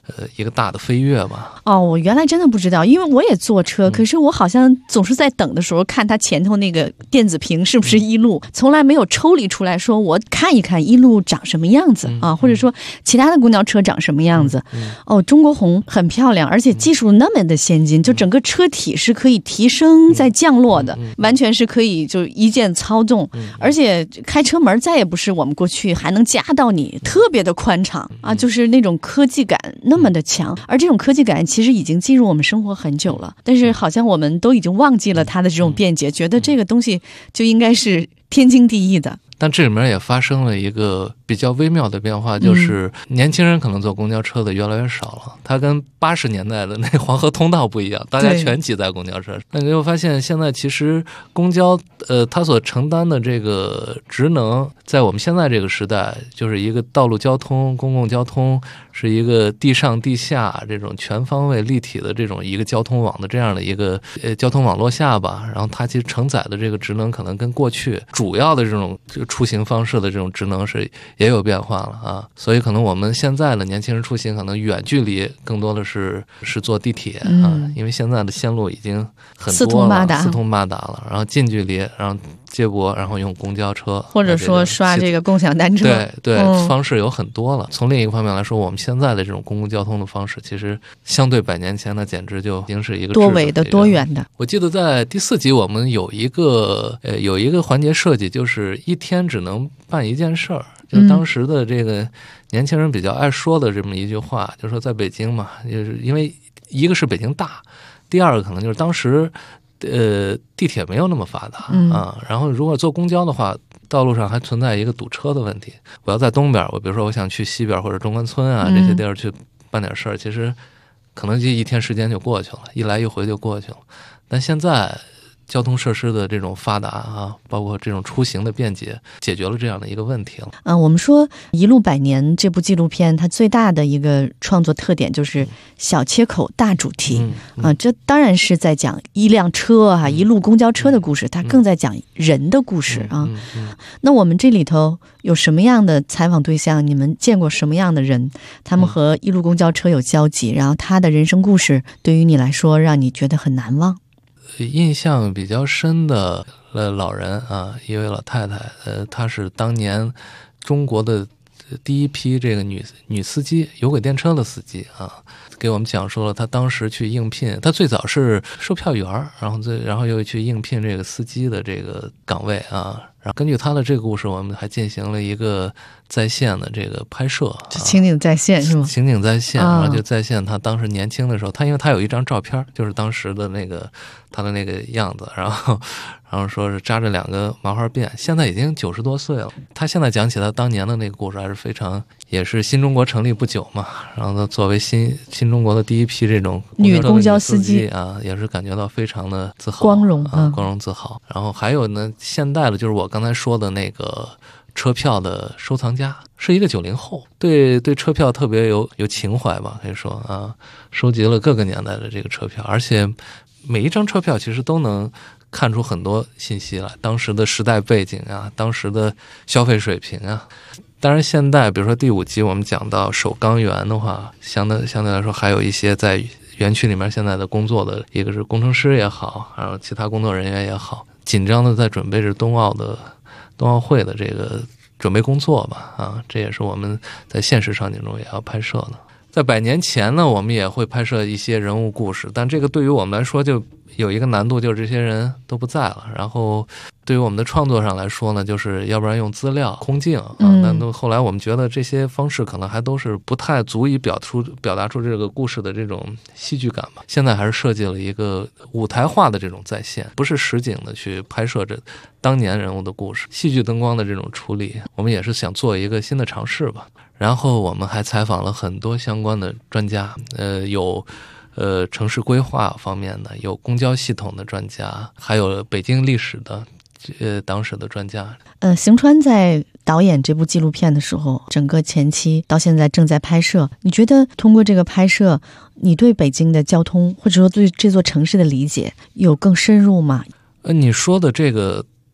一个大的飞跃吧。 哦，我原来真的不知道，因为我也坐车，可是我好像总是在等的时候看它前头那个电子屏是不是一路，从来没有抽离出来说我看一看一路长什么样子啊，或者说其他的公交车长什么样子。哦，中国红很漂亮，而且技术那么的先进，就整个车体是可以提升再降落的，完全是可以就一键操纵，而且开车门再也不是我们过去还能夹到你，特别的宽敞啊，就是那种科技感那么的强，而这种科技感其实已经进入我们生活很久了，但是好像我们都已经忘记了它的这种便捷，觉得这个东西就应该是天经地义的。 但这里面也发生了一个比较微妙的变化，就是年轻人可能坐公交车的越来越少了。它跟80年代的那黄河通道不一样，大家全挤在公交车。那你会发现，现在其实公交它所承担的这个职能，在我们现在这个时代，就是一个道路交通、公共交通，是一个地上地下这种全方位立体的这种一个交通网的这样的一个交通网络下吧。然后它其实承载的这个职能，可能跟过去主要的这种出行方式的这种职能是也有变化了啊，所以可能我们现在的年轻人出行可能远距离更多的是坐地铁啊，因为现在的线路已经很多了，四通八达了，然后近距离，然后接驳，然后用公交车， 或者说刷这个共享单车， 对，方式有很多了。从另一个方面来说，我们现在的这种公共交通的方式，其实相对100年前呢，简直就已经是一个多维的、多元的。 我记得在第4集我们有一个环节设计，就是一天只能办一件事儿，就是当时的这个年轻人比较爱说的这么一句话，就是说在北京嘛，就是因为一个是北京大，第二个可能就是当时地铁没有那么发达啊，然后如果坐公交的话，道路上还存在一个堵车的问题。我要在东边，比如说我想去西边或者中关村啊这些地儿去办点事儿，其实可能就一天时间就过去了，一来一回就过去了。但现在交通设施的这种发达啊，包括这种出行的便捷，解决了这样的一个问题了。 我们说《一路百年》这部纪录片，它最大的一个创作特点就是小切口大主题这当然是在讲一辆车啊，一路公交车的故事，它更在讲人的故事啊。那我们这里头有什么样的采访对象？你们见过什么样的人？他们和一路公交车有交集，然后他的人生故事对于你来说让你觉得很难忘？ 印象比较深的老人啊，一位老太太，她是当年中国的第一批这个女司机，有轨电车的司机啊，给我们讲述了她当时去应聘，她最早是售票员，然后又去应聘这个司机的这个岗位啊。然后根据她的这个故事，我们还进行了一个在线的这个拍摄， 情景在线是吗？ 情景在线，然后就在线她当时年轻的时候，因为她有一张照片，就是当时的那个她的那个样子，然后说是扎着2个麻花辫，现在已经90多岁了。她现在讲起她当年的那个故事，还是非常，也是新中国成立不久嘛，然后她作为新中国的第一批这种女公交司机啊，也是感觉到非常的自豪、 光荣光荣自豪。然后还有呢，现代的就是我刚才说的那个车票的收藏家，是一个90后，对车票特别有情怀吧，可以说啊，收集了各个年代的这个车票，而且每一张车票其实都能看出很多信息来，当时的时代背景啊，当时的消费水平啊。当然现代比如说第5集我们讲到首钢园的话，相对来说还有一些在园区里面现在的工作的，一个是工程师也好，然后其他工作人员也好，紧张的在准备着冬奥会的这个准备工作吧啊，这也是我们在现实场景中也要拍摄的。在100年前呢，我们也会拍摄一些人物故事，但这个对于我们来说就有一个难度，就是这些人都不在了。然后对于我们的创作上来说呢，就是要不然用资料空镜啊，那后来我们觉得这些方式可能还都是不太足以表达出这个故事的这种戏剧感吧。现在还是设计了一个舞台化的这种再现，不是实景的去拍摄着当年人物的故事，戏剧灯光的这种处理，我们也是想做一个新的尝试吧。然后我们还采访了很多相关的专家，有城市规划方面的，有公交系统的专家，还有北京历史的党史的专家。 邢川在导演这部纪录片的时候，整个前期到现在正在拍摄，你觉得通过这个拍摄，你对北京的交通或者说对这座城市的理解有更深入吗？ 你说的这个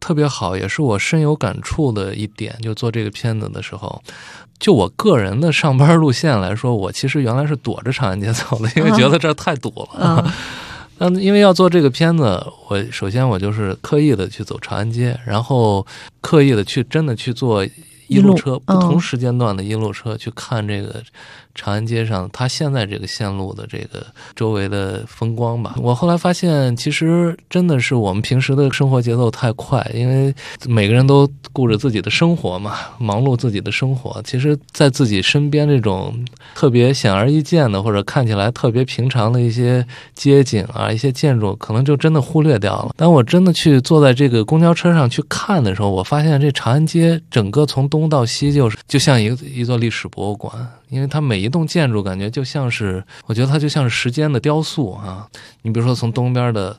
特别好，也是我深有感触的一点，就做这个片子的时候，就我个人的上班路线来说，我其实原来是躲着长安街走的，因为觉得这儿太堵了。因为要做这个片子，首先我就是刻意的去走长安街，然后刻意的真的去做一路车，不同时间段的一路车，去看这个长安街上它现在这个线路的这个周围的风光吧。我后来发现，其实真的是我们平时的生活节奏太快，因为每个人都顾着自己的生活嘛，忙碌自己的生活。其实在自己身边这种特别显而易见的，或者看起来特别平常的一些街景啊，一些建筑，可能就真的忽略掉了。当我真的去坐在这个公交车上去看的时候，我发现这长安街整个从东到西就像一座历史博物馆，因为它每一栋建筑感觉就像是，我觉得它就像是时间的雕塑啊。你比如说从东边的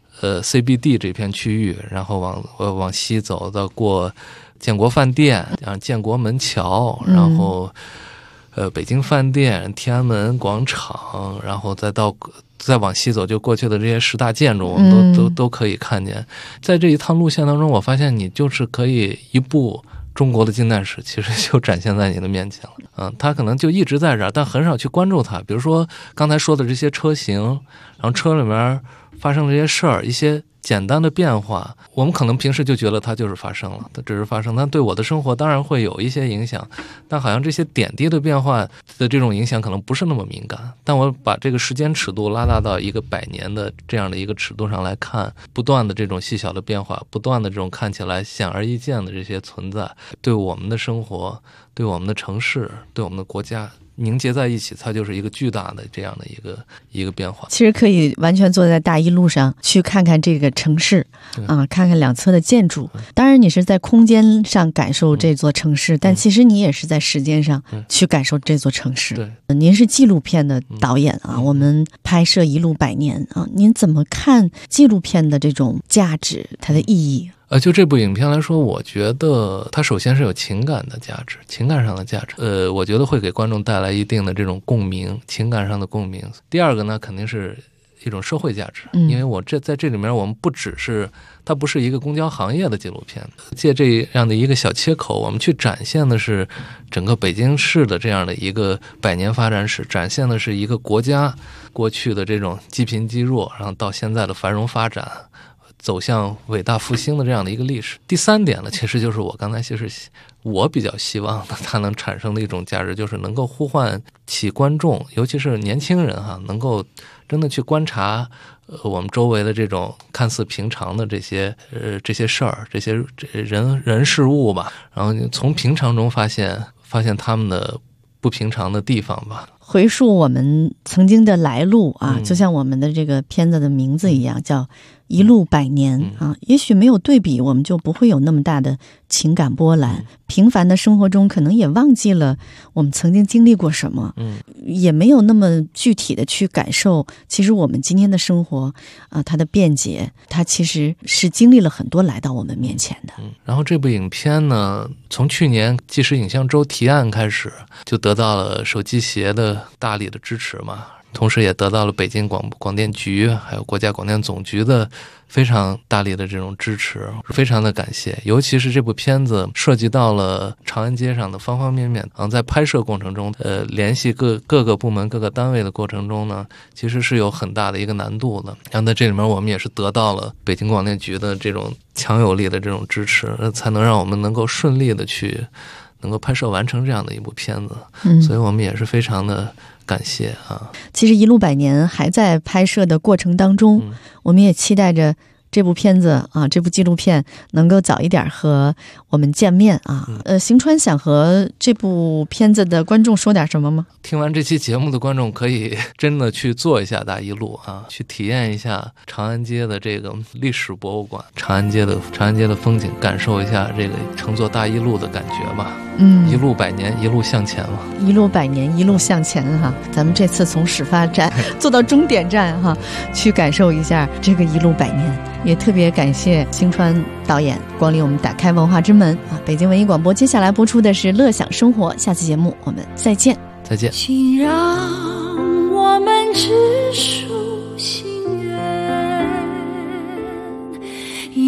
CBD 这片区域，然后往西走到过建国饭店，建国门桥，然后北京饭店、天安门广场，然后再往西走，就过去的这些10大建筑，我们都可以看见。在这一趟路线当中，我发现你就是可以一部中国的近代史其实就展现在你的面前了。它可能就一直在这儿，但很少去关注它。比如说刚才说的这些车型，然后车里面发生这些事儿，一些简单的变化，我们可能平时就觉得它就是发生了，它只是发生，但对我的生活当然会有一些影响，但好像这些点滴的变化的这种影响可能不是那么敏感。但我把这个时间尺度拉大到一个100年的这样的一个尺度上来看，不断的这种细小的变化，不断的这种看起来显而易见的这些存在，对我们的生活，对我们的城市，对我们的国家凝结在一起，它就是一个巨大的这样的一个变化。 其实可以完全坐在大一路上去看看这个城市啊，看看两侧的建筑。当然你是在空间上感受这座城市，但其实你也是在时间上去感受这座城市。对，您是纪录片的导演啊，我们拍摄一路100年啊，您怎么看纪录片的这种价值，它的意义？ 就这部影片来说，我觉得它首先是有情感的价值，情感上的价值。我觉得会给观众带来一定的这种共鸣，情感上的共鸣。第二个呢，肯定是一种社会价值，因为在这里面，我们不只是它不是一个公交行业的纪录片，借这样的一个小切口，我们去展现的是整个北京市的这样的一个100年发展史，展现的是一个国家过去的这种积贫积弱，然后到现在的繁荣发展，走向伟大复兴的这样的一个历史。第三点呢，其实就是我刚才其实我比较希望的它能产生的一种价值，就是能够呼唤起观众，尤其是年轻人能够真的去观察我们周围的这种看似平常的这些事儿，这些人事物吧，然后从平常中发现他们的不平常的地方吧。 回溯我们曾经的来路啊，就像我们的这个片子的名字一样，叫一路100年啊。也许没有对比，我们就不会有那么大的情感波澜。平凡的生活中，可能也忘记了我们曾经经历过什么，也没有那么具体的去感受。其实我们今天的生活啊，它的便捷，它其实是经历了很多来到我们面前的。 然后这部影片呢，从去年纪实影像周提案开始，就得到了手机协的大力的支持嘛，同时也得到了北京广电局还有国家广电总局的非常大力的这种支持，非常的感谢。尤其是这部片子涉及到了长安街上的方方面面，然后在拍摄过程中联系各个部门各个单位的过程中呢，其实是有很大的一个难度的。然后在这里面我们也是得到了北京广电局的这种强有力的这种支持，才能让我们能够顺利的去能够拍摄完成这样的一部片子。所以我们也是非常的感谢啊。 其实一路100年还在拍摄的过程当中，我们也期待着这部片子啊，这部纪录片能够早一点和我们见面啊。邢川想和这部片子的观众说点什么吗？ 听完这期节目的观众可以真的去做一下大一路啊，去体验一下长安街的这个历史博物馆，长安街的风景，感受一下这个乘坐大一路的感觉吧。一路100年，一路向前嘛。一路100年，一路向前哈。咱们这次从始发站坐到终点站哈，去感受一下这个一路100年。也特别感谢邢川导演光临我们打开文化之门啊！北京文艺广播接下来播出的是乐享生活，下次节目我们再见。再见。 请让我们只属心愿。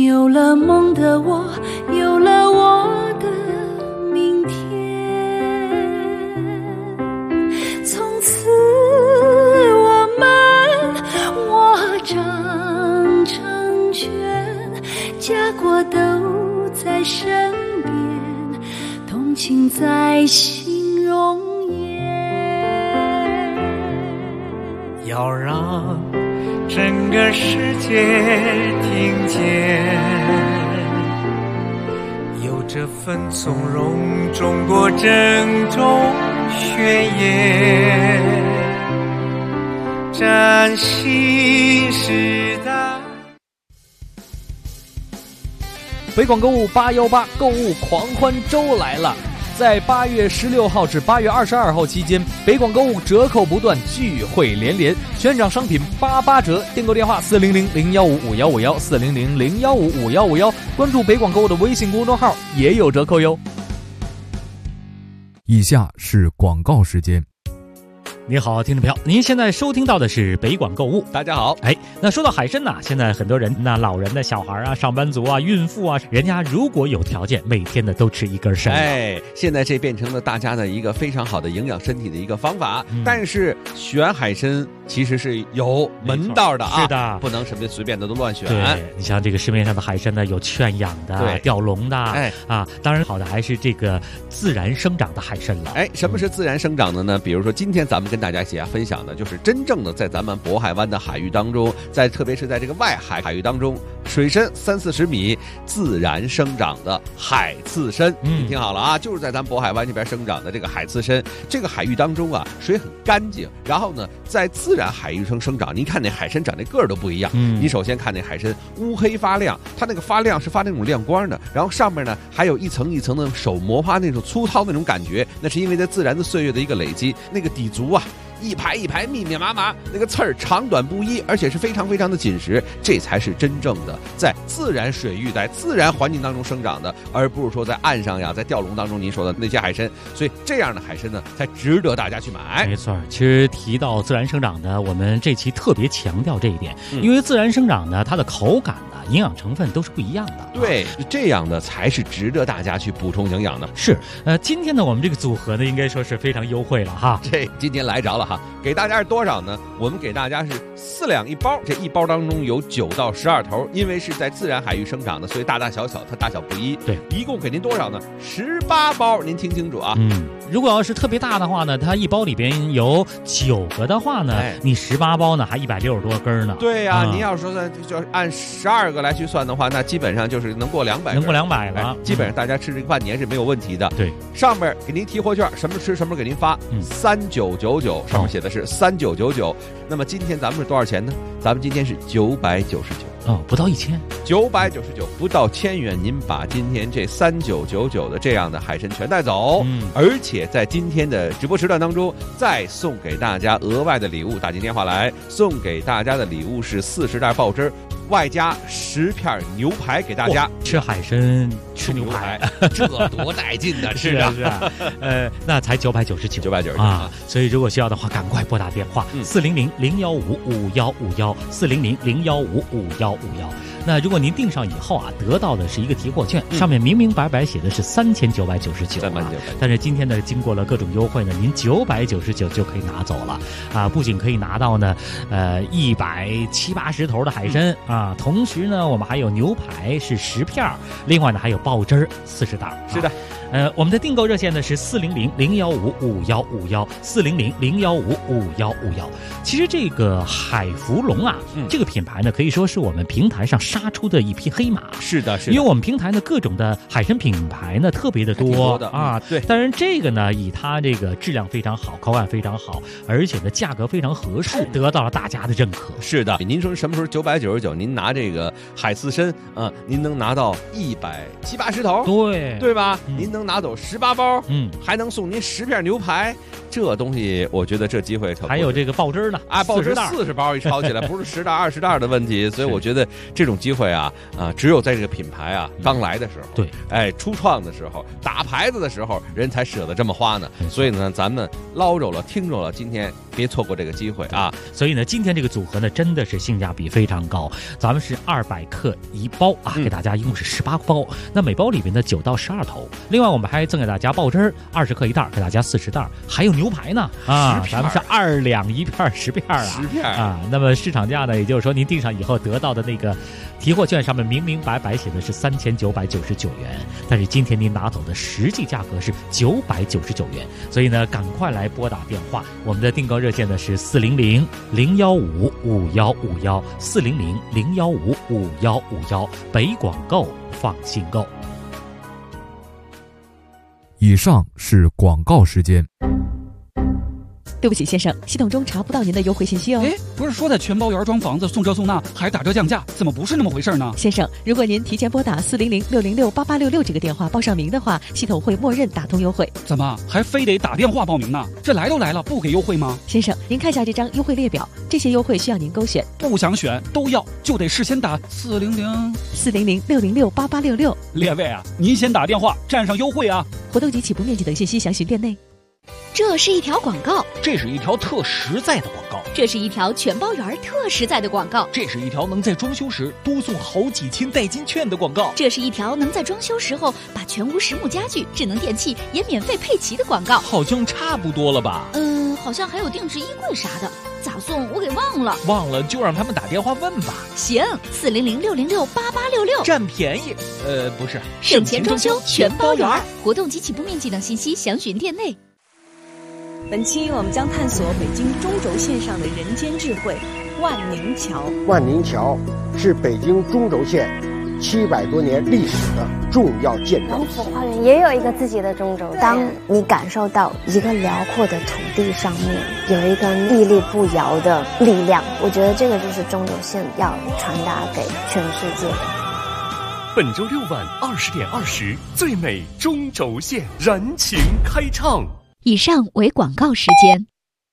有了梦的我，有了我的明天。从此我们握掌成圈，家国都在身边，同情在心容颜。 要让整个世界听见，有这份从容中国郑重宣言，崭新时代。 北广购物818购物狂欢周来了！在8月16号至8月22号期间，北广购物折扣不断，聚会连连，全场商品88折。订购电话400-015-5151，400-015-5151，关注北广购物的微信公众号也有折扣哟。 以下是广告时间。 你好，听众朋友，您现在收听到的是北广购物。 大家好。 那说到海参呢，现在很多人，那老人的小孩啊、上班族啊、孕妇啊，人家如果有条件，每天的都吃一根参。 现在这变成了大家的一个非常好的营养身体的一个方法。但是选海参其实是有门道的啊， 是的， 不能什么随便的都乱选。 对，你像这个市面上的海参呢，有圈养的、吊笼的，当然好的还是这个自然生长的海参了。 什么是自然生长的呢？比如说今天咱们跟大家一起分享的就是真正的在咱们渤海湾的海域当中，特别是在这个外海域当中，水深30-40米自然生长的海刺参。你听好了啊，就是在咱们渤海湾这边生长的这个海刺参。这个海域当中啊，水很干净，然后呢，在自然海域生长，你看那海参长那个儿都不一样。你首先看那海参乌黑发亮，它那个发亮是发那种亮光的，然后上面呢还有一层一层的手摩发那种粗糙那种感觉，那是因为在自然的岁月的一个累积，那个底足啊一排一排密密麻麻，那个刺儿长短不一，而且是非常非常的紧实，这才是真正的在自然水域在自然环境当中生长的，而不是说在岸上呀，在钓笼当中您说的那些海参。所以这样的海参呢，才值得大家去买。 没错，其实提到自然生长的，我们这期特别强调这一点，因为自然生长呢，它的口感呢、营养成分都是不一样的。 对，这样的才是值得大家去补充营养的。 是，今天呢，我们这个组合呢，应该说是非常优惠了哈。 这今天来着了哈，给大家是多少呢？我们给大家是4两1包，这1包当中有9到12头，因为是在自然海域生长的，所以大大小小它大小不一。 对， 一共给您多少呢？18包，您听清楚啊。 如果要是特别大的话呢，它一包里边有9个的话呢，你18包呢还160多根呢。 对呀，您要说就按12个来去算的话，那基本上就是能过200， 能过200了。 基本上大家吃这个半年是没有问题的。 对， 上面给您提货券，什么吃什么给您发，3999，上面写的是3999。那么今天咱们是多少钱呢？咱们今天是999。 不到 1000，999，不到1000元，您把今天这3999的这样的海参全带走，而且在今天的直播时段当中，再送给大家额外的礼物，打进电话来，送给大家的礼物是40袋爆汁，外加10片牛排给大家。 吃海参吃牛排， 这多带劲的，是啊， 那才999啊！所以如果需要的话，赶快拨打电话400-015-5151，400-015-5151。那如果您订上以后啊，得到的是一个提货券，上面明明白白写的是3999啊，但是今天呢，经过了各种优惠呢，您999就可以拿走了啊！不仅可以拿到呢，170-80头的海参啊，同时呢，我们还有牛排是10片，另外呢还有爆汁40袋。 是的。 我们的订购热线呢是400-015-5151，400-015-5151。其实这个海福龙啊，这个品牌呢可以说是我们平台上杀出的一匹黑马。 是的， 因为我们平台呢各种的海参品牌呢特别的多啊。 对， 当然这个呢以它这个质量非常好，口感非常好，而且呢价格非常合适，得到了大家的认可。 是的，您说什么时候999，您拿这个海刺参您能拿到170-80头，对吧？您能拿走18包，还能送您10片牛排，这东西我觉得这机会还有这个爆汁呢爆汁40包一抄起来，不是10袋20袋的问题，所以我觉得这种机会啊，只有在这个品牌啊刚来的时候， 对， 初创的时候，打牌子的时候，人才舍得这么花呢。所以呢，咱们捞着了，听着了，今天别错过这个机会啊！ 所以呢，今天这个组合呢，真的是性价比非常高。咱们是200克1包啊，给大家一共是18包。那每包里面的9到12头。另外，我们还赠给大家爆汁20克1袋，给大家40袋，还有牛排呢啊！咱们是2两1片10片啊 ，10片啊。那么市场价呢，也就是说您订上以后得到的那个提货券上面明明白白写的是3999元，但是今天您拿走的实际价格是999元。所以呢，赶快来拨打电话，我们的订购热线呢是400-015-5151，400-015-5151，北广购放心购。 以上是广告时间。 对不起，先生，系统中查不到您的优惠信息哦。 哎，不是说在全包园装房子送这送那，还打折降价，怎么不是那么回事呢？ 先生，如果您提前拨打400-606-8866这个电话报上名的话，系统会默认打通优惠。 怎么还非得打电话报名呢？这来都来了，不给优惠吗？ 先生，您看一下这张优惠列表，这些优惠需要您勾选。 不想选都要，就得事先打 400-606-8866。 列位啊，您先打电话占上优惠啊！ 活动及起步面积等信息详询店内。 这是一条广告， 这是一条特实在的广告， 这是一条全包园特实在的广告， 这是一条能在装修时多送好几千代金券的广告， 这是一条能在装修时候把全屋实木家具、智能电器也免费配齐的广告。 好像差不多了吧？ 好像还有定制衣柜啥的，咋送我给忘了。 忘了就让他们打电话问吧。 行，400-606-8866， 占便宜。不是， 省钱装修全包园。活动及起步面积等信息详询店内。 本期我们将探索北京中轴线上的人间智慧——万宁桥。 万宁桥是北京中轴线700多年历史的重要建筑。 王府花园也有一个自己的中轴线。当你感受到一个辽阔的土地上面有一个屹立不摇的力量，我觉得这个就是中轴线要传达给全世界的。 本周6晚20点20，最美中轴线燃情开唱。 以上为广告时间。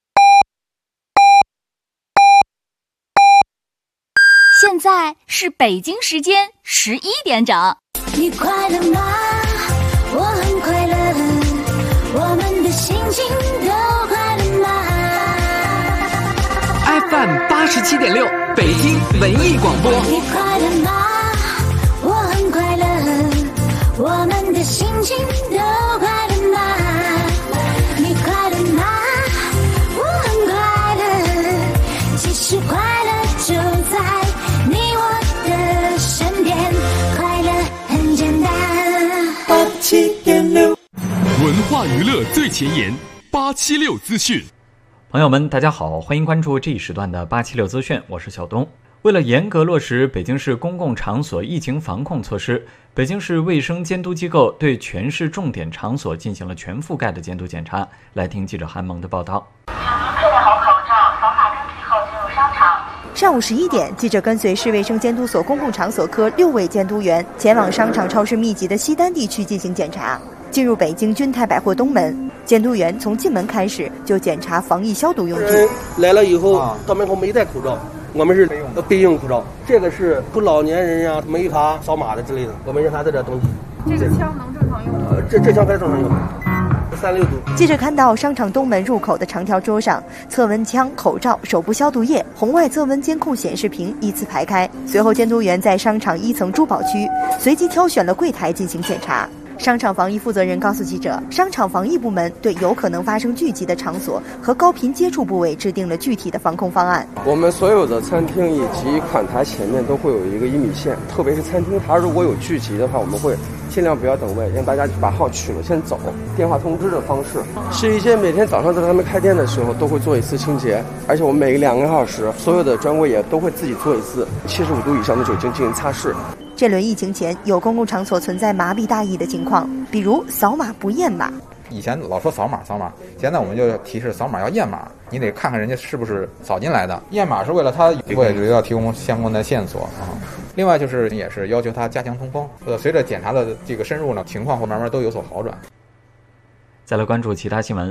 现在是北京时间11点整。 你快乐吗？我很快乐，我们的心情都快乐吗 ？FM 87.6，北京文艺广播。 你快乐吗？我很快乐，我们的心情都快乐吗？你快乐吗？我很快乐，其实快乐就在你我的身边，快乐很简单。 87.6，文化娱乐最前沿，876资讯。 朋友们，大家好，欢迎关注这一时段的876资讯，我是小东。为了严格落实北京市公共场所疫情防控措施，北京市卫生监督机构对全市重点场所进行了全覆盖的监督检查。来听记者韩萌的报道。 佩戴好口罩，扫码登记后进入商场。 上午11点，记者跟随市卫生监督所公共场所科6位监督员前往商场超市密集的西单地区进行检查。进入北京君泰百货东门，监督员从进门开始就检查防疫消毒用具。 来了以后，到门口没戴口罩，我们是备用口罩。这个是给老年人呀、没法扫码的之类的，我们让他在这登记。 这个枪能正常用吗？ 这枪可以正常用。36度。 记者看到商场东门入口的长条桌上，测温枪、口罩、手部消毒液、红外测温监控显示屏依次排开。随后，监督员在商场1层珠宝区随机挑选了柜台进行检查。商场防疫负责人告诉记者，商场防疫部门对有可能发生聚集的场所和高频接触部位制定了具体的防控方案。 我们所有的餐厅以及款台前面都会有一个1米线，特别是餐厅，它如果有聚集的话，我们会尽量不要等位，让大家把号取了先走。电话通知的方式，试衣间每天早上在他们开店的时候都会做一次清洁，而且我们每2个小时所有的专柜也都会自己做一次75度以上的酒精进行擦拭。 这轮疫情前，有公共场所存在麻痹大意的情况，比如扫码不验码。 以前老说扫码，现在我们就提示扫码要验码，你得看看人家是不是扫进来的。验码是为了他要提供相关的线索啊。另外就是也是要求他加强通风。随着检查的这个深入呢，情况会慢慢都有所好转。 再来关注其他新闻。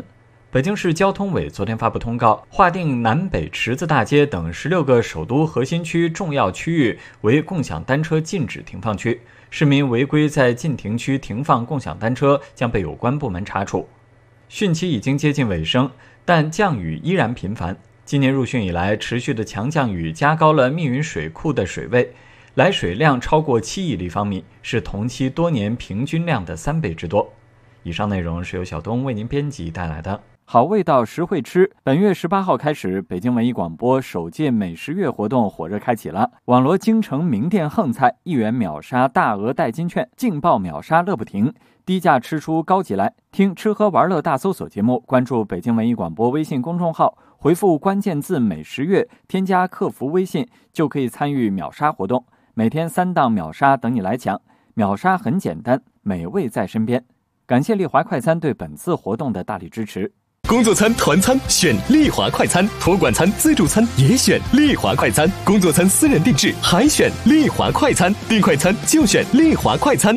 北京市交通委昨天发布通告，划定南北池子大街等16个首都核心区重要区域为共享单车禁止停放区，市民违规在禁停区停放共享单车将被有关部门查处。汛期已经接近尾声，但降雨依然频繁。今年入汛以来，持续的强降雨加高了密云水库的水位，来水量超过7亿立方米，是同期多年平均量的3倍之多。以上内容是由小东为您编辑带来的。好味道实惠吃，本月18号开始，北京文艺广播首届美食月活动火热开启了。网罗京城名店横菜，1元秒杀大额代金券，劲爆秒杀乐不停，低价吃出高级来。听吃喝玩乐大搜索节目，关注北京文艺广播微信公众号，回复关键字美食月，添加客服微信就可以参与秒杀活动，每天3档秒杀等你来抢。秒杀很简单，美味在身边。感谢丽华快餐对本次活动的大力支持。 工作餐、团餐选丽华快餐，托管餐、自助餐也选丽华快餐，工作餐私人定制还选丽华快餐，订快餐就选丽华快餐。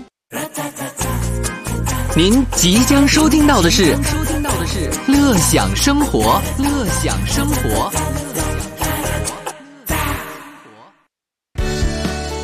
您即将收听到的是乐享生活，乐享生活。